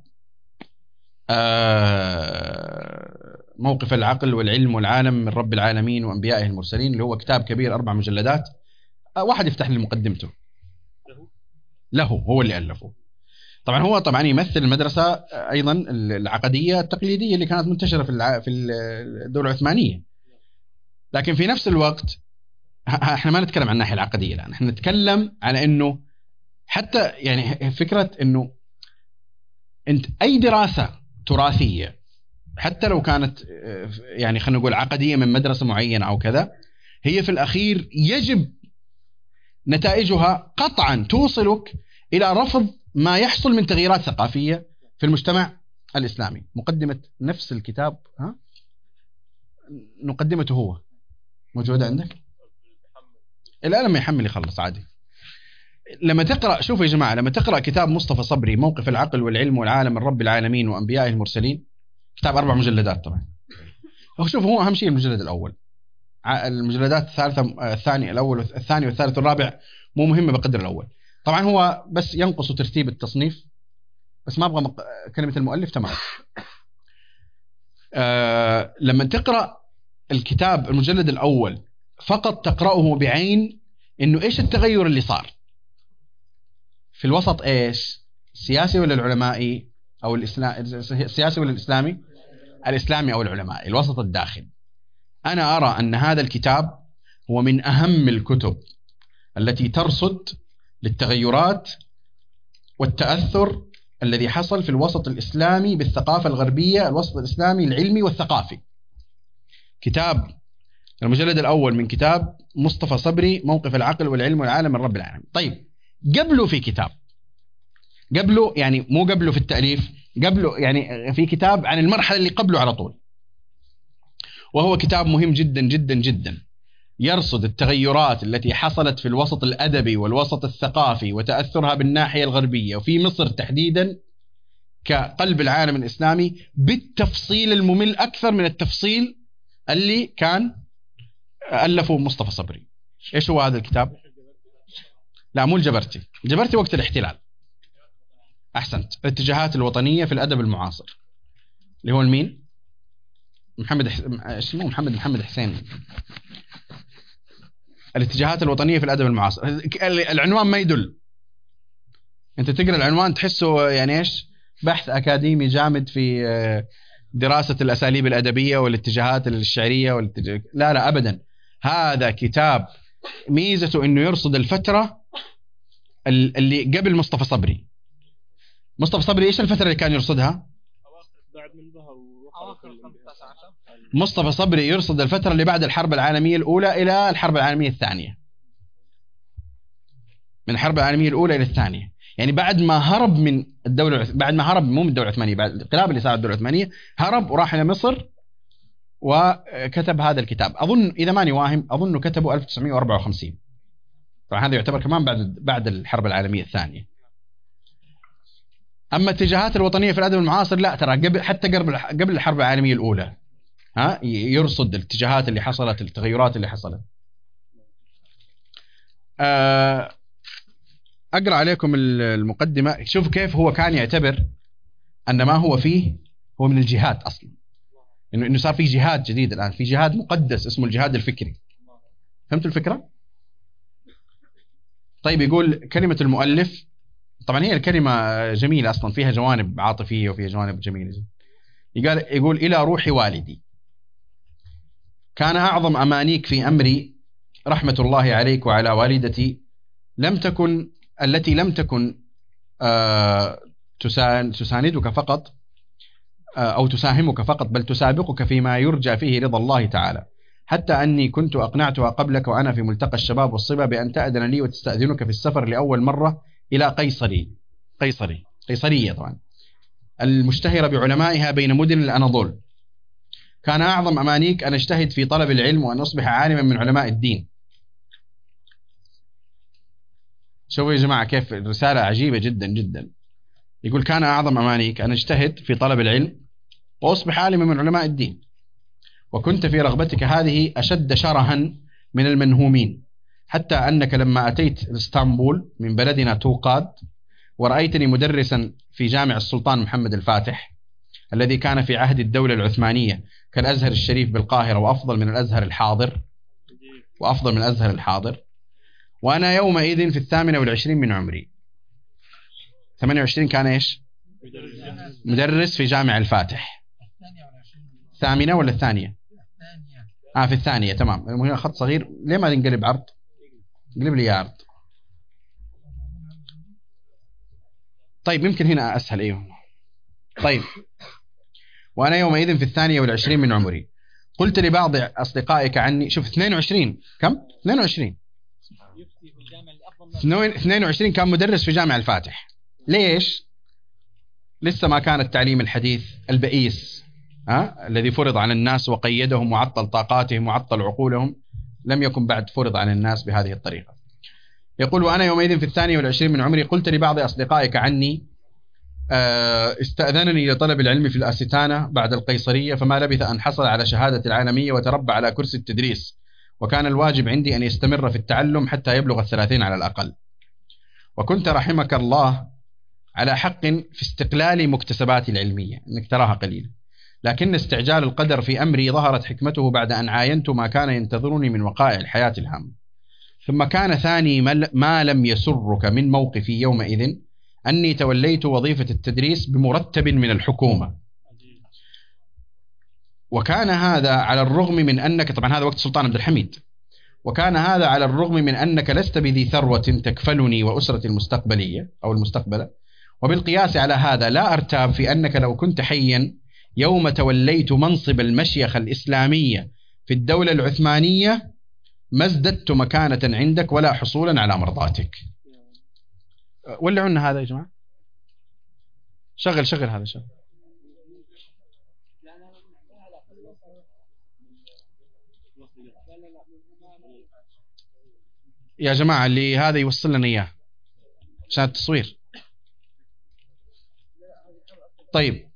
موقف العقل والعلم والعالم من رب العالمين وأنبيائه المرسلين، اللي هو كتاب كبير أربع مجلدات. واحد يفتح لي مقدمته. له هو اللي ألفه. طبعا هو طبعا يمثل المدرسة أيضا العقدية التقليدية اللي كانت منتشرة في في الدولة العثمانية، لكن في نفس الوقت احنا ما نتكلم عن الناحية العقدية الآن، احنا نتكلم على انه حتى يعني فكرة انه انت اي دراسة تراثية حتى لو كانت يعني خلينا نقول عقدية من مدرسة معينة او كذا، هي في الأخير يجب نتائجها قطعا توصلك إلى رفض ما يحصل من تغييرات ثقافية في المجتمع الإسلامي. مقدمة نفس الكتاب، ها مقدمته هو موجودة عندك؟ الآن لما يحمل يخلص عادي. لما تقرأ، شوفوا يا جماعة، لما تقرأ كتاب مصطفى صبري موقف العقل والعلم والعالم من رب العالمين وأنبيائه المرسلين، كتاب أربع مجلدات طبعا. شوف هو أهم شيء المجلد الأول، المجلدات الثالثة الثاني الأول الثاني والثالث والرابع مو مهمة بقدر الأول. طبعا هو بس ينقص ترتيب التصنيف، بس ما أبغى مق... كلمة المؤلف تمام. آه لما تقرأ الكتاب المجلد الأول فقط تقرأه بعين إنه إيش التغير اللي صار في الوسط، إيش السياسي ولا العلمائي أو الإسلام، السياسي ولا الإسلامي، الإسلامي أو العلمائي، الوسط الداخل. أنا أرى أن هذا الكتاب هو من أهم الكتب التي ترصد للتغيرات والتأثر الذي حصل في الوسط الإسلامي بالثقافة الغربية، الوسط الإسلامي العلمي والثقافي. كتاب المجلد الأول من كتاب مصطفى صبري موقف العقل والعلم والعالم من رب العالمين. طيب قبله في كتاب، قبله يعني مو قبله في التأليف، قبله يعني في كتاب عن المرحلة اللي قبله على طول، وهو كتاب مهم جدا جدا جدا، يرصد التغيرات التي حصلت في الوسط الأدبي والوسط الثقافي وتأثرها بالناحية الغربية وفي مصر تحديدا كقلب العالم الإسلامي بالتفصيل الممل أكثر من التفصيل اللي كان ألفه مصطفى صبري. إيش هو هذا الكتاب؟ لا مو الجبرتي، الجبرتي وقت الاحتلال. أحسنت، الاتجاهات الوطنية في الأدب المعاصر، اللي هو المين؟ محمد ح... اسمه محمد محمد حسين. الاتجاهات الوطنية في الأدب المعاصر. العنوان ما يدل، أنت تقرأ العنوان تحسه يعني إيش، بحث أكاديمي جامد في دراسة الأساليب الأدبية والاتجاهات الشعرية والاتجاه... لا لا أبدا، هذا كتاب ميزته إنه يرصد الفترة اللي قبل مصطفى صبري. مصطفى صبري إيش الفترة اللي كان يرصدها؟ مصطفى صبري يرصد الفترة اللي بعد الحرب العالمية الأولى إلى الحرب العالمية الثانية، من الحرب العالمية الأولى إلى الثانية، يعني بعد ما هرب من الدولة، بعد ما هرب مو من الدولة العثمانية، بعد الانقلاب اللي صار الدولة العثمانية هرب وراح إلى مصر وكتب هذا الكتاب. أظن إذا ماني واهم أظنه كتبه ألف وتسعمائة وأربعة وخمسين، طبعا هذا يعتبر كمان بعد بعد الحرب العالمية الثانية. أما الاتجاهات الوطنية في الأدب المعاصر لا، ترى قبل حتى قبل قبل الحرب العالمية الأولى، ها يرصد الاتجاهات اللي حصلت، التغيرات اللي حصلت. أقرأ عليكم المقدمة. شوف كيف هو كان يعتبر أن ما هو فيه هو من الجهاد أصلا، إنه إنه صار في جهاد جديد الآن، في جهاد مقدس اسمه الجهاد الفكري. فهمت الفكرة؟ طيب يقول كلمة المؤلف، طبعا هي الكلمة جميلة أصلا، فيها جوانب عاطفية وفيها جوانب جميلة. يقول, يقول إلى روح والدي، كان أعظم أمانيك في أمري رحمة الله عليك وعلى والدتي لم تكن التي لم تكن آه تساندك فقط آه أو تساهمك فقط، بل تسابقك فيما يرجى فيه رضا الله تعالى، حتى أني كنت أقنعتها قبلك وأنا في ملتقى الشباب والصبا بأن تأذن لي وتستأذنك في السفر لأول مرة إلى قيصري قيصري قيصرية طبعا المشتهرة بعلمائها بين مدن الأناضول. كان أعظم أمانيك أن أجتهد في طلب العلم وأن أصبح عالما من علماء الدين. شوفوا يا جماعة كيف الرسالة عجيبة جدا جدا. يقول كان أعظم أمانيك أن أجتهد في طلب العلم وأصبح عالما من علماء الدين، وكنت في رغبتك هذه أشد شرها من المنهومين، حتى أنك لما أتيت اسطنبول من بلدنا توقاد ورأيتني مدرسا في جامع السلطان محمد الفاتح الذي كان في عهد الدولة العثمانية كالأزهر الشريف بالقاهرة وأفضل من الأزهر الحاضر وأفضل من الأزهر الحاضر وأنا يومئذ في الثامنة والعشرين من عمري. ثمانية وعشرين كان إيش؟ مدرس في جامع الفاتح. الثامنة ولا الثانية؟ آه في الثانية. تمام. هنا خط صغير، ليه ما ننقلب عرض؟ قلب لي عرض. طيب يمكن هنا أسهل. أيوه طيب. وأنا يومئذ في الثانية والعشرين من عمري قلت لبعض أصدقائك عني، شوف اثنين وعشرين كم؟ اثنين وعشرين اثنين وعشرين كان مدرس في جامع الفاتح. ليش؟ لسه ما كان التعليم الحديث البئيس ها الذي فرض على الناس وقيدهم وعطل طاقاتهم وعطل عقولهم، لم يكن بعد فرض على الناس بهذه الطريقة. يقول وأنا يومئذ في الثانية والعشرين من عمري قلت لبعض أصدقائك عني استأذنني لطلب العلم في الأستانة بعد القيصرية، فما لبث أن حصل على شهادة العالمية وتربى على كرسي التدريس، وكان الواجب عندي أن يستمر في التعلم حتى يبلغ الثلاثين على الأقل. وكنت رحمك الله على حق في استقلال مكتسباتي العلمية، أنك تراها قليلة، لكن استعجال القدر في أمري ظهرت حكمته بعد أن عاينت ما كان ينتظرني من وقائع الحياة الهامة. ثم كان ثاني ما لم يسرك من موقفي يومئذ أني توليت وظيفة التدريس بمرتب من الحكومة، وكان هذا على الرغم من أنك، طبعا هذا وقت سلطان عبد الحميد، وكان هذا على الرغم من أنك لست بذي ثروة تكفلني وأسرتي المستقبلية أو المستقبلة. وبالقياس على هذا لا أرتاب في أنك لو كنت حيا يوم توليت منصب المشيخة الإسلامية في الدولة العثمانية ما ازددت مكانة عندك ولا حصولا على مرضاتك. ولعوا لنا هذا يا جماعة. شغل شغل هذا شغل. يا جماعة اللي هذا يوصل لنا إياه عشان التصوير. طيب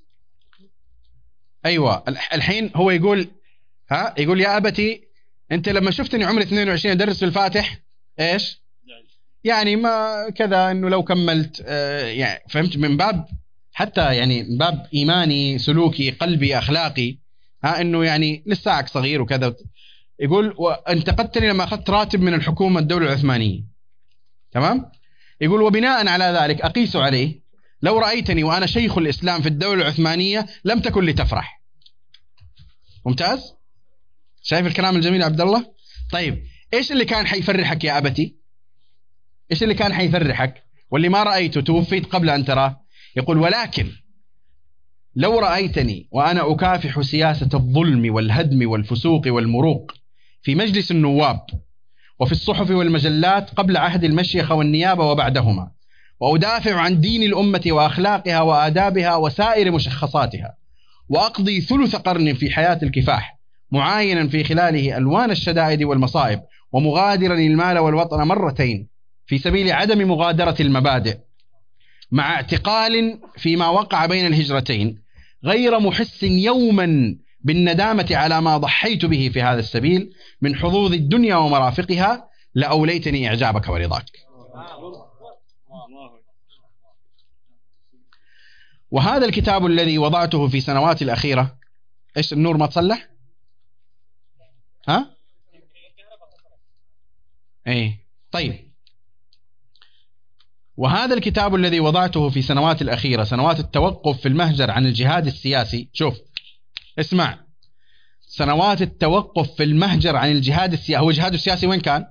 أيوة الحين هو يقول ها يقول يا أبتي أنت لما شفتني عمري اثنين وعشرين أدرس في الفاتح إيش يعني ما كذا إنه لو كملت آه يعني فهمت، من باب حتى يعني من باب إيماني سلوكي قلبي أخلاقي ها إنه يعني لساك صغير وكذا. يقول وانتقدتني لما أخذت راتب من الحكومة الدولة العثمانية. تمام. يقول وبناء على ذلك أقيس عليه لو رأيتني وأنا شيخ الإسلام في الدولة العثمانية لم تكن لتفرح. ممتاز. شايف الكلام الجميل عبد الله؟ طيب إيش اللي كان حيفرحك يا أبتي؟ إيش اللي كان حيفرحك واللي ما رأيته توفيت قبل أن تراه؟ يقول ولكن لو رأيتني وأنا أكافح سياسة الظلم والهدم والفسوق والمروق في مجلس النواب وفي الصحف والمجلات قبل عهد المشيخة والنيابة وبعدهما، وأدافع عن دين الأمة وأخلاقها وآدابها وسائر مشخصاتها، وأقضي ثلث قرن في حياة الكفاح معاينا في خلاله ألوان الشدائد والمصائب، ومغادرا المال والوطن مرتين في سبيل عدم مغادرة المبادئ، مع اعتقال فيما وقع بين الهجرتين، غير محس يوما بالندامة على ما ضحيت به في هذا السبيل من حظوظ الدنيا ومرافقها، لأوليتني إعجابك ورضاك. وهذا الكتاب الذي وضعته في سنواتي الأخيرة، إيش النور ما تصلح؟ ها؟ ايه طيب. وهذا الكتاب الذي وضعته في سنوات الأخيرة، سنوات التوقف في المهجر عن الجهاد السياسي. شوف اسمع، سنوات التوقف في المهجر عن الجهاد السياسي. هو الجهاد السياسي وين كان؟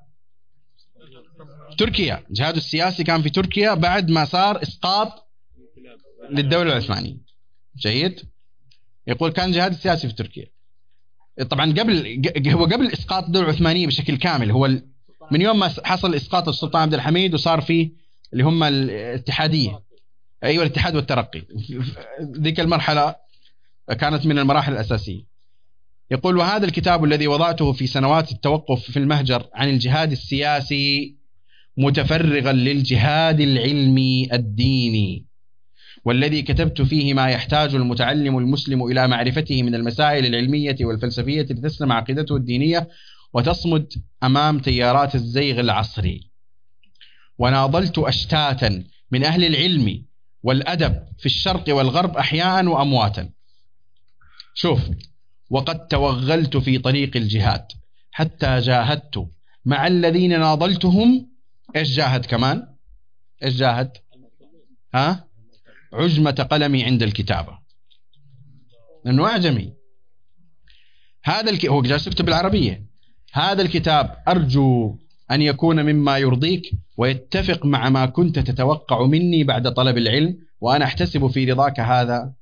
تركيا. الجهاد السياسي كان في تركيا بعد ما صار إسقاط للدولة العثمانية. جيد. يقول كان الجهاد السياسي في تركيا. طبعا قبل، هو قبل إسقاط الدولة العثمانية بشكل كامل، هو من يوم ما حصل إسقاط السلطان عبد الحميد وصار فيه اللي هم الاتحادية، أيوة الاتحاد والترقي، ذيك المرحلة كانت من المراحل الأساسية. يقول وهذا الكتاب الذي وضعته في سنوات التوقف في المهجر عن الجهاد السياسي متفرغا للجهاد العلمي الديني، والذي كتبت فيه ما يحتاج المتعلم المسلم إلى معرفته من المسائل العلمية والفلسفية لتسلم عقيدته الدينية وتصمد أمام تيارات الزيغ العصري. وناضلت أشتاتا من أهل العلم والأدب في الشرق والغرب أحياء وأمواتا. شوف، وقد توغلت في طريق الجهاد حتى جاهدت مع الذين ناضلتهم. إيش جاهد كمان؟ إيش جاهد؟ ها؟ عجمة قلمي عند الكتابة، لأنه أعجمي. هذا الك... هو جالس يكتب بالعربية. هذا الكتاب أرجو أن يكون مما يرضيك ويتفق مع ما كنت تتوقع مني بعد طلب العلم، وأنا أحتسب في رضاك هذا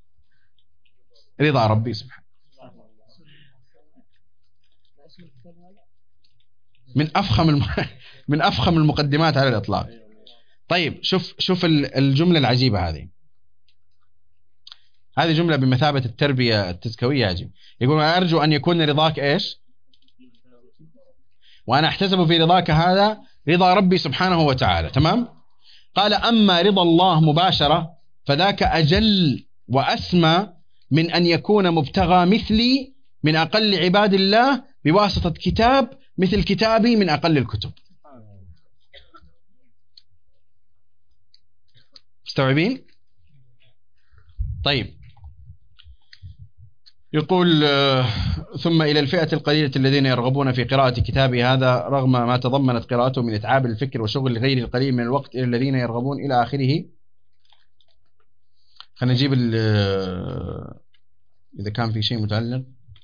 رضا ربي سبحانه. من أفخم الم... من أفخم المقدمات على الإطلاق. طيب شوف شوف الجملة العجيبة هذه. هذه جملة بمثابة التربية التزكوية عجيب. يقول أرجو أن يكون رضاك إيش؟ وأنا أحتسب في رضاك هذا رضا ربي سبحانه وتعالى. تمام؟ قال أما رضا الله مباشرة فذاك أجل وأسمى من أن يكون مبتغى مثلي من أقل عباد الله بواسطة كتاب مثل كتابي من أقل الكتب. مستوعبين؟ طيب. يقول ثم إلى الفئة القليلة الذين يرغبون في قراءة كتابي هذا رغم ما تضمنت قراءته من إتعاب الفكر وشغل غير القليل من الوقت، إلى الذين يرغبون إلى آخره. خلينا نجيب إذا كان في شيء متعلق.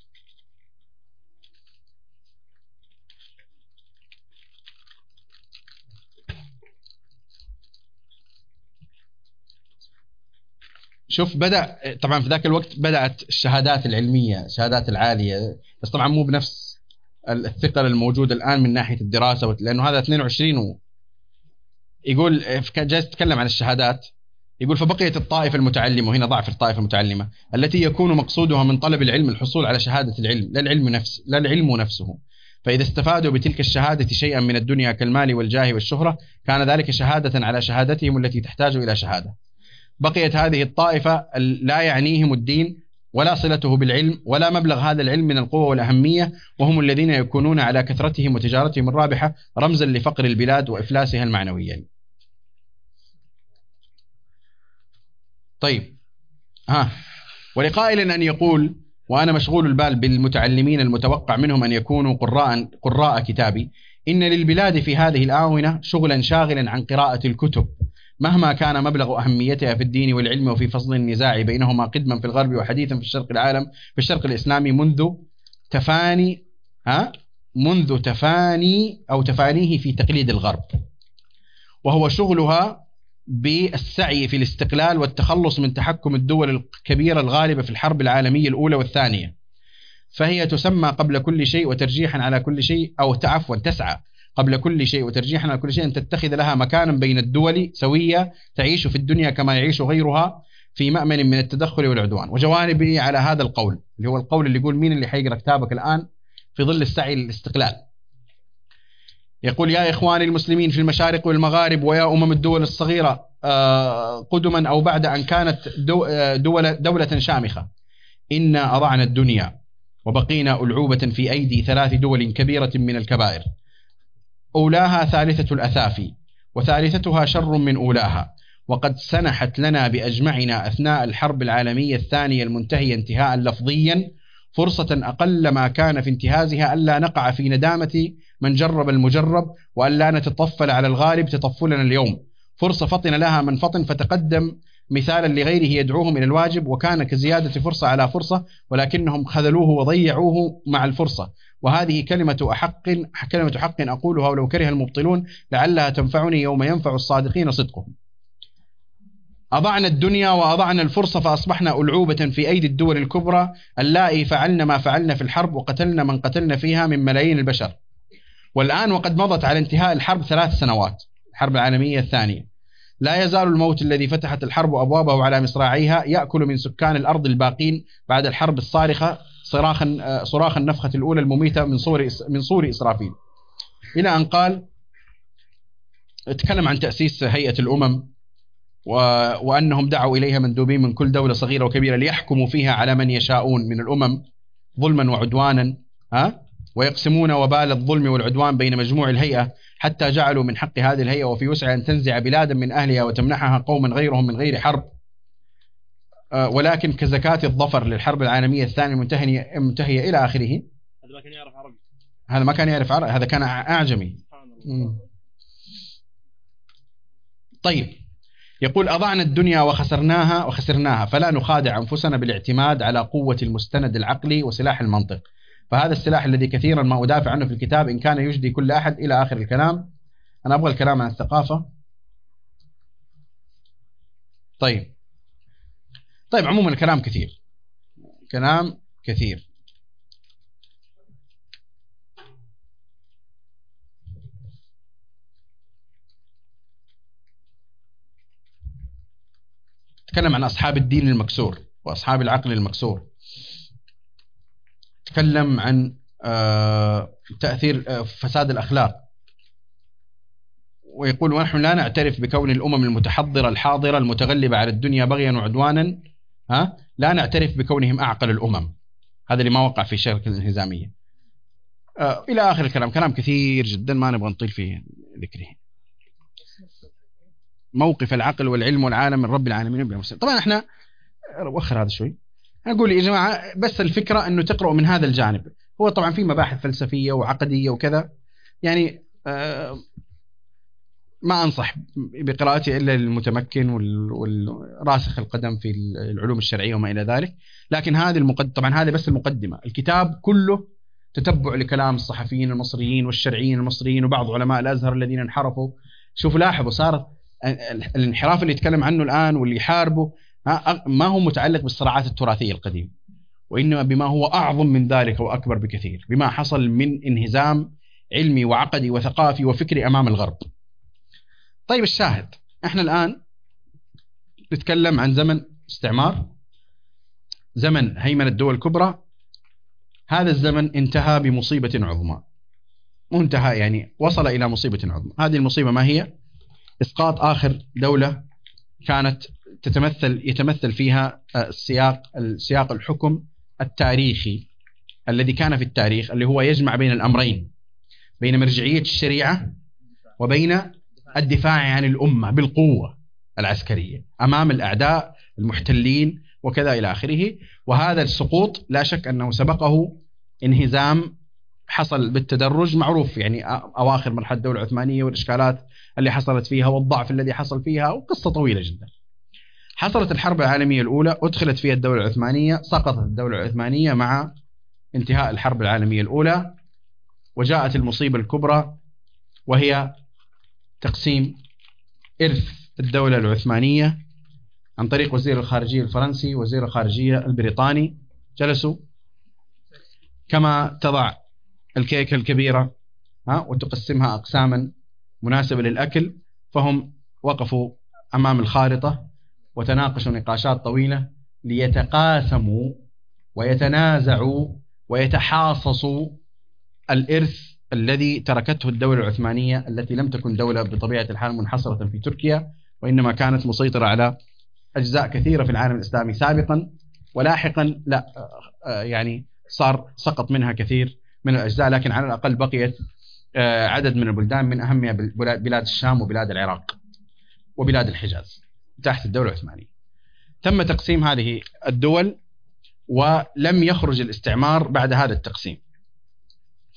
شوف بدأ طبعا في ذاك الوقت بدأت الشهادات العلمية، الشهادات العالية، بس طبعا مو بنفس الثقل الموجود الآن من ناحية الدراسة، لأنه هذا اثنين وعشرين. و يقول جالس يتكلم عن الشهادات. يقول فبقيت الطائفة المتعلمة، وهنا ضعف الطائفة المتعلمة التي يكون مقصودها من طلب العلم الحصول على شهادة العلم لا العلم نفس لا العلم نفسه، فإذا استفادوا بتلك الشهادة شيئا من الدنيا كالمال والجاه والشهرة كان ذلك شهادة على شهادتهم التي تحتاج إلى شهادة. بقيت هذه الطائفة لا يعنيهم الدين ولا صلته بالعلم ولا مبلغ هذا العلم من القوة والأهمية، وهم الذين يكونون على كثرتهم وتجارتهم الرابحة رمزا لفقر البلاد وإفلاسها المعنويا. طيب ها ولقائل أن يقول وأنا مشغول البال بالمتعلمين المتوقع منهم أن يكونوا قراء قراء كتابي، إن للبلاد في هذه الآونة شغلا شاغلا عن قراءة الكتب مهما كان مبلغ أهميتها في الدين والعلم وفي فصل النزاع بينهما قدما في الغرب وحديثا في الشرق العالم في الشرق الإسلامي منذ تفاني ها منذ تفاني أو تفانيه في تقليد الغرب، وهو شغلها بالسعي في الاستقلال والتخلص من تحكم الدول الكبيرة الغالبة في الحرب العالمية الأولى والثانية، فهي تسمى قبل كل شيء وترجيحا على كل شيء أو تعفوا تسعى قبل كل شيء وترجيحا على كل شيء أن تتخذ لها مكانا بين الدول سوية تعيش في الدنيا كما يعيش غيرها في مأمن من التدخل والعدوان. وجوانبه على هذا القول اللي هو القول اللي يقول مين اللي حيقرأ كتابك الآن في ظل السعي للاستقلال. يقول يا إخواني المسلمين في المشارق والمغارب ويا أمم الدول الصغيرة قدما أو بعد أن كانت دولة, دولة شامخة، إنا أضعنا الدنيا وبقينا ألعوبة في أيدي ثلاث دول كبيرة من الكبائر، أولاها ثالثة الأثافي وثالثتها شر من أولاها، وقد سنحت لنا بأجمعنا أثناء الحرب العالمية الثانية المنتهية انتهاء لفظيا فرصة أقل ما كان في انتهازها ألا نقع في ندامة من جرب المجرب، وأن لا نتطفل على الغالب تطفلنا اليوم. فرصة فطن لها من فطن، فتقدم مثالا لغيره يدعوهم إلى الواجب، وكان كزيادة فرصة على فرصة، ولكنهم خذلوه وضيعوه مع الفرصة. وهذه كلمة حق كلمة حق أقولها ولو كره المبطلون، لعلها تنفعني يوم ينفع الصادقين صدقهم. أضعنا الدنيا وأضعنا الفرصة، فأصبحنا ألعوبة في أيدي الدول الكبرى اللائي فعلنا ما فعلنا في الحرب، وقتلنا من قتلنا فيها من ملايين البشر. والآن وقد مضت على انتهاء الحرب ثلاث سنوات، الحرب العالمية الثانية، لا يزال الموت الذي فتحت الحرب أبوابه على مصراعيها يأكل من سكان الأرض الباقين بعد الحرب الصارخة صراخا صراخ النفخة الأولى المميتة من صور من صور إسرافيل. إلى أن قال اتكلم عن تأسيس هيئة الأمم، وأنهم دعوا إليها مندوبين من كل دولة صغيرة وكبيرة ليحكموا فيها على من يشاءون من الأمم ظلما وعدوانا، ها ويقسمون وبال الظلم والعدوان بين مجموع الهيئة، حتى جعلوا من حق هذه الهيئة وفي وسعها أن تنزع بلادا من أهلها وتمنحها قوما غيرهم من غير حرب. ولكن كزكاة الظفر للحرب العالمية الثانية المنتهية منتهية إلى آخره. هذا ما كان يعرف عربي، هذا ما كان يعرف عربي، هذا كان أعجمي. طيب، يقول أضعنا الدنيا وخسرناها وخسرناها فلا نخادع أنفسنا بالاعتماد على قوة المستند العقلي وسلاح المنطق، فهذا السلاح الذي كثيرا ما أدافع عنه في الكتاب إن كان يجدي كل أحد إلى آخر الكلام. أنا أبغى الكلام عن الثقافة. طيب طيب عموما الكلام كثير، كلام كثير. تكلم عن أصحاب الدين المكسور وأصحاب العقل المكسور، تكلم عن تأثير فساد الأخلاق، ويقول ونحن لا نعترف بكون الأمم المتحضرة الحاضرة المتغلبة على الدنيا بغيا وعدوانا، ها لا نعترف بكونهم أعقل الأمم، هذا اللي ما وقع في الشركة الانهزامية إلى آخر الكلام. كلام كثير جدا ما نبغى نطيل فيه ذكره. موقف العقل والعلم والعالم من رب العالمين. طبعا احنا وخر هذا شوي، أقول يا جماعة بس الفكرة أنه تقرأوا من هذا الجانب. هو طبعا في مباحث فلسفية وعقدية وكذا، يعني آه ما أنصح بقراءته إلا للمتمكن والراسخ القدم في العلوم الشرعية وما إلى ذلك. لكن هذه المقدمة، طبعا هذا بس المقدمة، الكتاب كله تتبع لكلام الصحفيين المصريين والشرعيين المصريين وبعض علماء الأزهر الذين انحرفوا. شوفوا لاحظوا، صارت الانحراف اللي يتكلم عنه الآن واللي يحاربه ما هو متعلق بالصراعات التراثية القديمة، وإنما بما هو أعظم من ذلك وأكبر بكثير، بما حصل من انهزام علمي وعقدي وثقافي وفكري أمام الغرب. طيب الشاهد، احنا الآن نتكلم عن زمن استعمار، زمن هيمنة الدول الكبرى. هذا الزمن انتهى بمصيبة عظمى، منتهى يعني وصل إلى مصيبة عظمى. هذه المصيبة ما هي؟ إسقاط آخر دولة كانت تتمثل يتمثل فيها السياق السياق الحكم التاريخي الذي كان في التاريخ، اللي هو يجمع بين الأمرين، بين مرجعية الشريعة وبين الدفاع عن الأمة بالقوة العسكرية أمام الأعداء المحتلين وكذا إلى آخره. وهذا السقوط لا شك أنه سبقه انهزام حصل بالتدرج معروف، يعني أواخر مرحلة الدولة العثمانية والإشكالات اللي حصلت فيها والضعف الذي حصل فيها، وقصة طويلة جدا. حصلت الحرب العالمية الأولى، أدخلت فيها الدولة العثمانية، سقطت الدولة العثمانية مع انتهاء الحرب العالمية الأولى، وجاءت المصيبة الكبرى وهي تقسيم إرث الدولة العثمانية عن طريق وزير الخارجية الفرنسي وزير الخارجية البريطاني. جلسوا كما تضع الكيكة الكبيرة ها وتقسمها أقساما مناسبة للأكل، فهم وقفوا أمام الخارطة وتناقشوا نقاشات طويلة ليتقاسموا ويتنازعوا ويتحاصصوا الإرث الذي تركته الدولة العثمانية، التي لم تكن دولة بطبيعة الحال منحصرة في تركيا، وإنما كانت مسيطرة على أجزاء كثيرة في العالم الإسلامي سابقا، ولاحقا لا يعني صار سقط منها كثير من الأجزاء، لكن على الأقل بقيت عدد من البلدان، من أهمها بلاد الشام وبلاد العراق وبلاد الحجاز تحت الدولة العثمانية. تم تقسيم هذه الدول ولم يخرج الاستعمار بعد هذا التقسيم.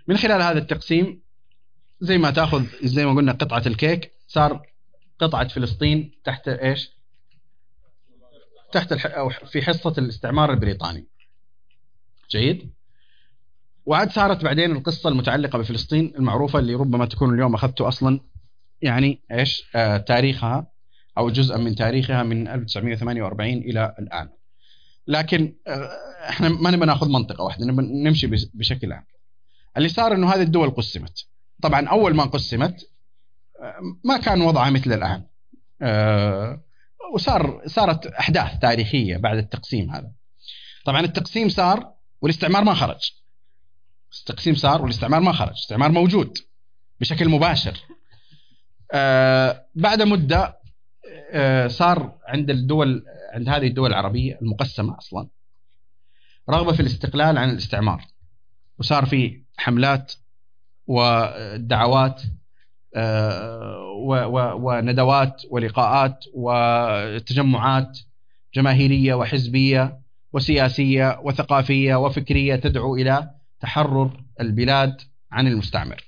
من خلال هذا التقسيم زي ما تأخذ زي ما قلنا قطعة الكيك، صار قطعة فلسطين تحت إيش؟ تحت الح... أو في حصة الاستعمار البريطاني. جيد. وعاد صارت بعدين القصة المتعلقة بفلسطين المعروفة اللي ربما تكون اليوم أخذته أصلا يعني إيش آه تاريخها أو جزءا من تاريخها من ألف وتسعمائة وثمانية وأربعين إلى الآن. لكن آه إحنا ما نبغى نأخذ منطقة واحدة، نبغى نمشي بشكل عام. اللي صار إنه هذه الدول قسمت. طبعا أول ما قسمت آه ما كان وضعها مثل الآن، آه وصار صارت أحداث تاريخية بعد التقسيم هذا. طبعا التقسيم صار والاستعمار ما خرج. التقسيم صار والاستعمار ما خرج، الاستعمار موجود بشكل مباشر. آه بعد مدة آه صار عند الدول، عند هذه الدول العربية المقسمة أصلا رغبة في الاستقلال عن الاستعمار، وصار في حملات ودعوات آه وندوات ولقاءات وتجمعات جماهيرية وحزبية وسياسية وثقافية وفكرية تدعو إلى تحرر البلاد عن المستعمر.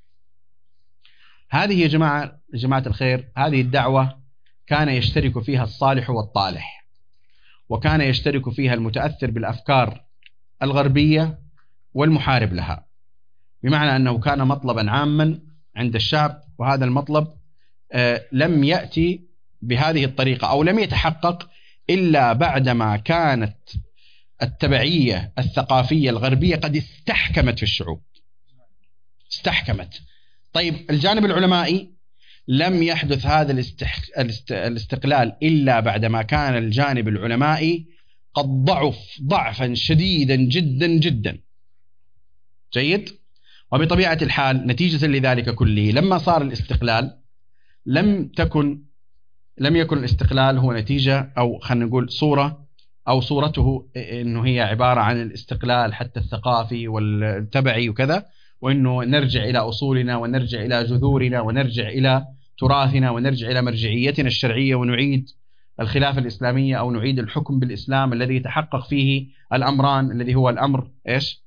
هذه يا جماعة جماعة الخير، هذه الدعوة كان يشترك فيها الصالح والطالح، وكان يشترك فيها المتأثر بالأفكار الغربية والمحارب لها، بمعنى أنه كان مطلبا عاما عند الشعب، وهذا المطلب آه لم يأتي بهذه الطريقة أو لم يتحقق إلا بعدما كانت التبعية الثقافية الغربية قد استحكمت في الشعوب. استحكمت. طيب الجانب العلمائي لم يحدث هذا الاستح... الاست... الاستقلال إلا بعدما كان الجانب العلمائي قد ضعف ضعفا شديدا جدا جدا. جيد. وبطبيعة الحال نتيجة لذلك كله لما صار الاستقلال لم تكن لم يكن الاستقلال هو نتيجة أو خلينا نقول صورة أو صورته إنه هي عبارة عن الاستقلال حتى الثقافي والتبعي وكذا، وإنه نرجع إلى أصولنا ونرجع إلى جذورنا ونرجع إلى تراثنا ونرجع إلى مرجعيتنا الشرعية ونعيد الخلافة الإسلامية أو نعيد الحكم بالإسلام الذي يتحقق فيه الأمران، الذي هو الأمر إيش؟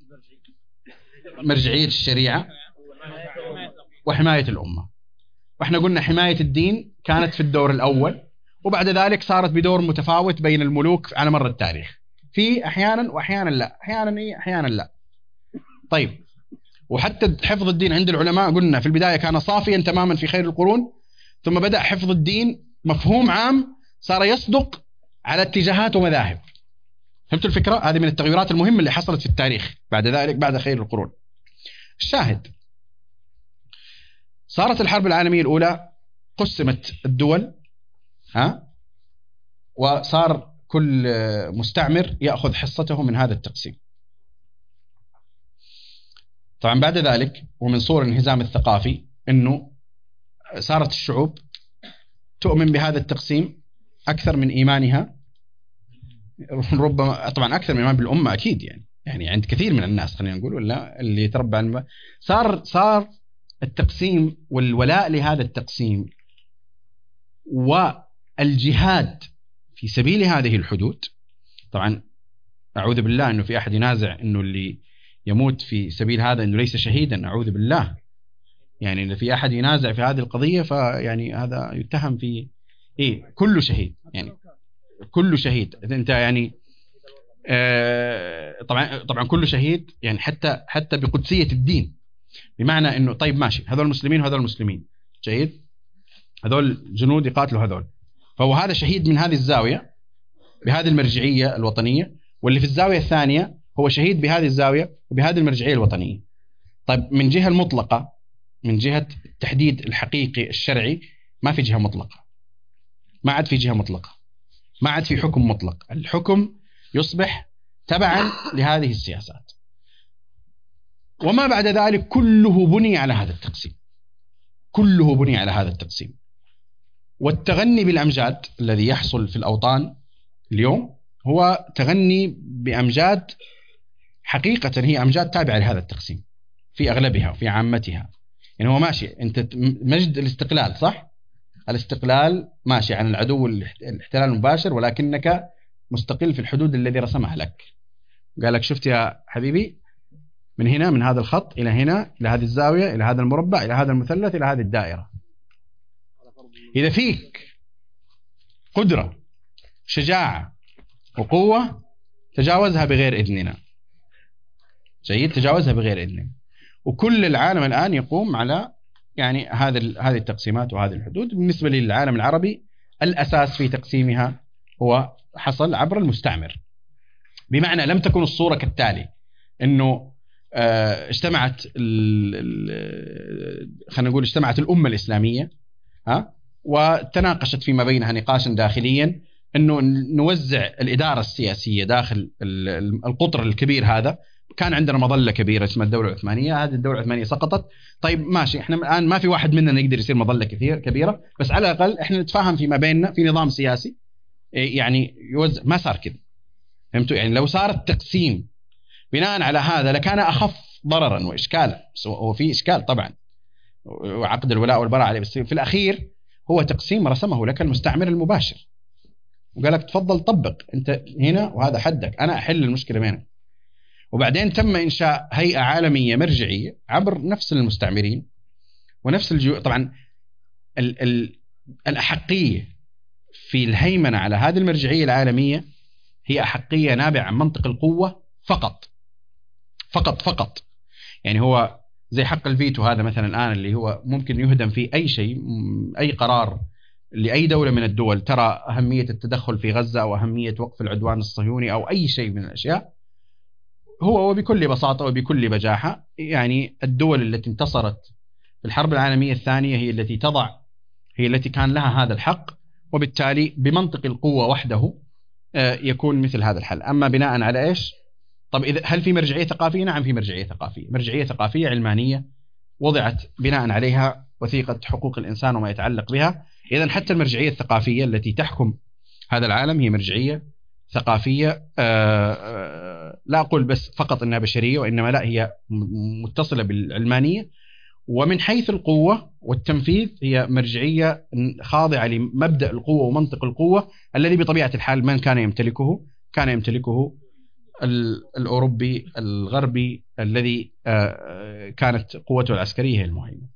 مرجعية الشريعة وحماية الأمة. وإحنا قلنا حماية الدين كانت في الدور الأول، وبعد ذلك صارت بدور متفاوت بين الملوك على مر التاريخ، في أحيانا وأحيانا لا، أحيانا إيه أحيانا لا. طيب وحتى حفظ الدين عند العلماء قلنا في البداية كان صافيا تماما في خير القرون، ثم بدأ حفظ الدين مفهوم عام صار يصدق على اتجاهات ومذاهب. فهمتوا الفكرة؟ هذه من التغيرات المهمة اللي حصلت في التاريخ بعد ذلك بعد خير القرون. الشاهد صارت الحرب العالمية الأولى، قسمت الدول ها، وصار كل مستعمر يأخذ حصته من هذا التقسيم. طبعا بعد ذلك ومن صور الانهزام الثقافي أنه صارت الشعوب تؤمن بهذا التقسيم أكثر من إيمانها، ربما طبعا أكثر من إيمان بالأمة أكيد، يعني يعني عند كثير من الناس خلينا نقول، ولا اللي يتربى عن صار صار التقسيم والولاء لهذا التقسيم والجهاد في سبيل هذه الحدود. طبعا أعوذ بالله أنه في أحد ينازع أنه اللي يموت في سبيل هذا أنه ليس شهيدا، أعوذ بالله. يعني إذا في أحد ينازع في هذه القضية فيعني هذا يتهم في إيه، كل شهيد يعني كل شهيد أنت يعني آه طبعا طبعا كل شهيد يعني حتى حتى بقدسية الدين، بمعنى إنه طيب ماشي هذول المسلمين وهذول المسلمين، جيد، هذول جنود يقاتلوا هذول، فهو هذا شهيد من هذه الزاوية بهذه المرجعية الوطنية، واللي في الزاوية الثانية هو شهيد بهذه الزاوية وبهذه المرجعية الوطنية. طيب من جهة المطلقة، من جهة التحديد الحقيقي الشرعي ما في جهة مطلقة، ما عاد في جهة مطلقة، ما عاد في حكم مطلق، الحكم يصبح تبعا لهذه السياسات. وما بعد ذلك كله بني على هذا التقسيم، كله بني على هذا التقسيم. والتغني بالأمجاد الذي يحصل في الأوطان اليوم هو تغني بأمجاد حقيقة هي أمجاد تابعة لهذا التقسيم في أغلبها وفي عامتها. يعني هو ماشي أنت مجد الاستقلال صح؟ الاستقلال ماشي عن العدو الاحتلال المباشر، ولكنك مستقل في الحدود الذي رسمها لك. قال لك شفت يا حبيبي من هنا، من هذا الخط إلى هنا، إلى هذه الزاوية، إلى هذا المربع، إلى هذا المثلث، إلى هذه الدائرة. إذا فيك قدرة، شجاعة، وقوة، تجاوزها بغير إذننا. جيد، تجاوزها بغير إذننا. وكل العالم الآن يقوم على يعني هذه هذه التقسيمات وهذه الحدود. بالنسبة للعالم العربي الأساس في تقسيمها هو حصل عبر المستعمر، بمعنى لم تكن الصورة كالتالي: إنه اجتمعت خلينا نقول اجتمعت الأمة الإسلامية ها وتناقشت فيما بينها نقاشا داخليا إنه نوزع الإدارة السياسية داخل القطر الكبير هذا. كان عندنا مظلة كبيرة اسمها الدولة العثمانية، هذه الدولة العثمانية سقطت، طيب ماشي، احنا الآن ما في واحد مننا يقدر يصير مظلة كثير كبيرة، بس على الأقل احنا نتفاهم فيما بيننا في نظام سياسي يعني يوزع. ما صار كذا، فهمتوا؟ يعني لو صار التقسيم بناء على هذا لكان أخف ضررا وإشكالا. هو في إشكال طبعا، وعقد الولاء والبراء عليه، بس في الأخير هو تقسيم رسمه لك المستعمر المباشر وقال لك تفضل طبق أنت هنا وهذا حدك، أنا أحل المشكلة بينك. وبعدين تم إنشاء هيئة عالمية مرجعية عبر نفس المستعمرين ونفس الجو. طبعا ال ال الأحقية في الهيمنة على هذه المرجعية العالمية هي أحقية نابعة عن منطق القوة فقط فقط فقط. يعني هو زي حق الفيتو هذا مثلا الآن اللي هو ممكن يهدم فيه أي شيء، أي قرار لأي دولة من الدول ترى أهمية التدخل في غزة أو أهمية وقف العدوان الصهيوني أو أي شيء من الأشياء. هو وبكل بساطة وبكل بجاحة يعني الدول التي انتصرت في الحرب العالمية الثانية هي التي تضع هي التي كان لها هذا الحق، وبالتالي بمنطق القوة وحده يكون مثل هذا الحل. أما بناء على إيش؟ طب إذا هل في مرجعية ثقافية؟ نعم في مرجعية ثقافية، مرجعية ثقافية علمانية وضعت بناء عليها وثيقة حقوق الإنسان وما يتعلق بها. إذن حتى المرجعية الثقافية التي تحكم هذا العالم هي مرجعية ثقافية، آآ آآ لا أقول بس فقط أنها بشرية، وإنما لا، هي متصلة بالعلمانية. ومن حيث القوة والتنفيذ هي مرجعية خاضعة لمبدأ القوة ومنطق القوة الذي بطبيعة الحال من كان يمتلكه كان يمتلكه الأوروبي الغربي الذي كانت قوته العسكرية هي المهمة.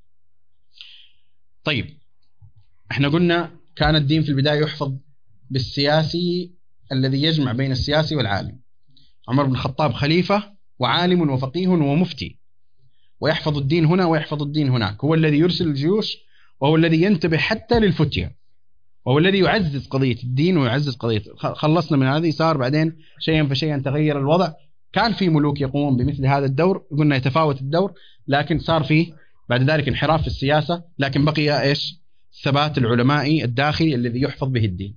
طيب احنا قلنا كان الدين في البداية يحفظ بالسياسي الذي يجمع بين السياسي والعالم. عمر بن الخطاب خليفة وعالم وفقيه ومفتي، ويحفظ الدين هنا ويحفظ الدين هناك. هو الذي يرسل الجيوش، وهو الذي ينتبه حتى للفتية، وهو الذي يعزز قضية الدين ويعزز قضية. خلصنا من هذه، صار بعدين شيئا فشيئا تغير الوضع. كان في ملوك يقومون بمثل هذا الدور، قلنا يتفاوت الدور، لكن صار فيه بعد ذلك انحراف في السياسة، لكن بقي إيش؟ ثبات العلمائي الداخلي الذي يحفظ به الدين.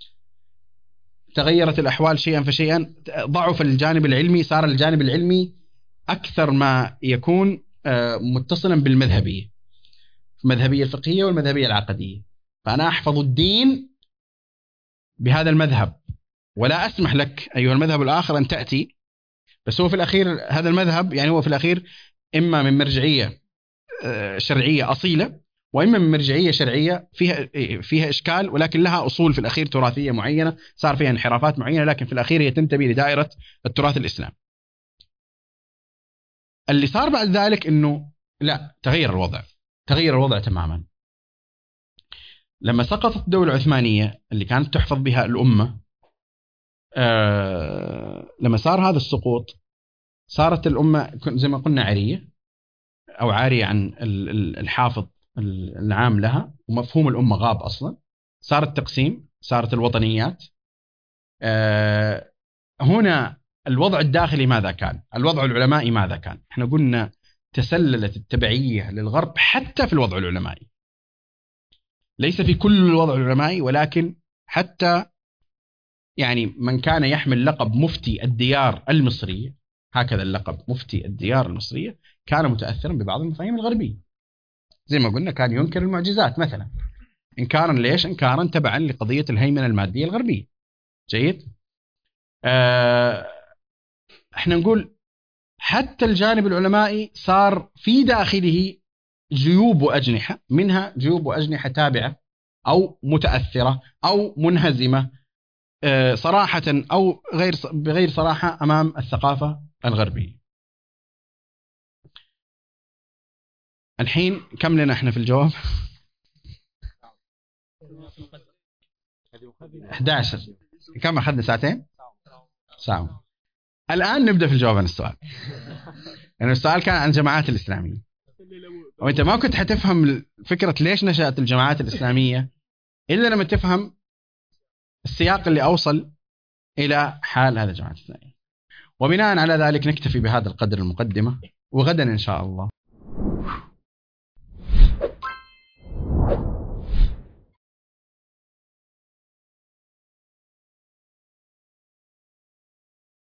تغيرت الأحوال شيئا فشيئا، ضعف الجانب العلمي، صار الجانب العلمي أكثر ما يكون متصلا بالمذهبية، المذهبية الفقهية والمذهبية العقدية. فأنا أحفظ الدين بهذا المذهب، ولا أسمح لك أيها المذهب الآخر أن تأتي. بس هو في الأخير هذا المذهب يعني هو في الأخير إما من مرجعية شرعية أصيلة، وإما من مرجعية شرعية فيها فيها إشكال، ولكن لها أصول في الأخير تراثية معينة، صار فيها انحرافات معينة، لكن في الأخير هي تنتمي لدائرة التراث الإسلامي. اللي صار بعد ذلك إنه لا، تغير الوضع، تغير الوضع تماما. لما سقطت الدولة العثمانية اللي كانت تحفظ بها الأمة، آه لما صار هذا السقوط صارت الأمة زي ما قلنا عارية أو عارية عن الحافظ العام لها، ومفهوم الأمة غاب أصلا. صار التقسيم، صارت الوطنيات. آه هنا الوضع الداخلي ماذا كان؟ الوضع العلمائي ماذا كان؟ احنا قلنا تسللت التبعية للغرب حتى في الوضع العلمائي، ليس في كل الوضع العلمائي، ولكن حتى يعني من كان يحمل لقب مفتي الديار المصرية، هكذا اللقب مفتي الديار المصرية، كان متأثرا ببعض المفاهيم الغربية. زي ما قلنا كان ينكر المعجزات مثلا، إنكارا ليش؟ إنكارا تبعا لقضية الهيمنة المادية الغربية. جيد. آه احنا نقول حتى الجانب العلمائي صار في داخله جيوب وأجنحة، منها جيوب وأجنحة تابعة أو متأثرة أو منهزمة صراحة أو غير بغير صراحة أمام الثقافة الغربية. الحين كم لنا احنا في الجواب؟ أحد عشر. كم أخذنا؟ ساعتين؟ ساعة. الآن نبدأ في الجواب عن السؤال. يعني السؤال كان عن الجماعات الإسلامية، وأنت ما كنت حتفهم فكرة ليش نشأت الجماعات الإسلامية إلا لما تفهم السياق اللي أوصل إلى حال هذا الجماعات الإسلامية. وبناء على ذلك نكتفي بهذا القدر المقدمة، وغدا إن شاء الله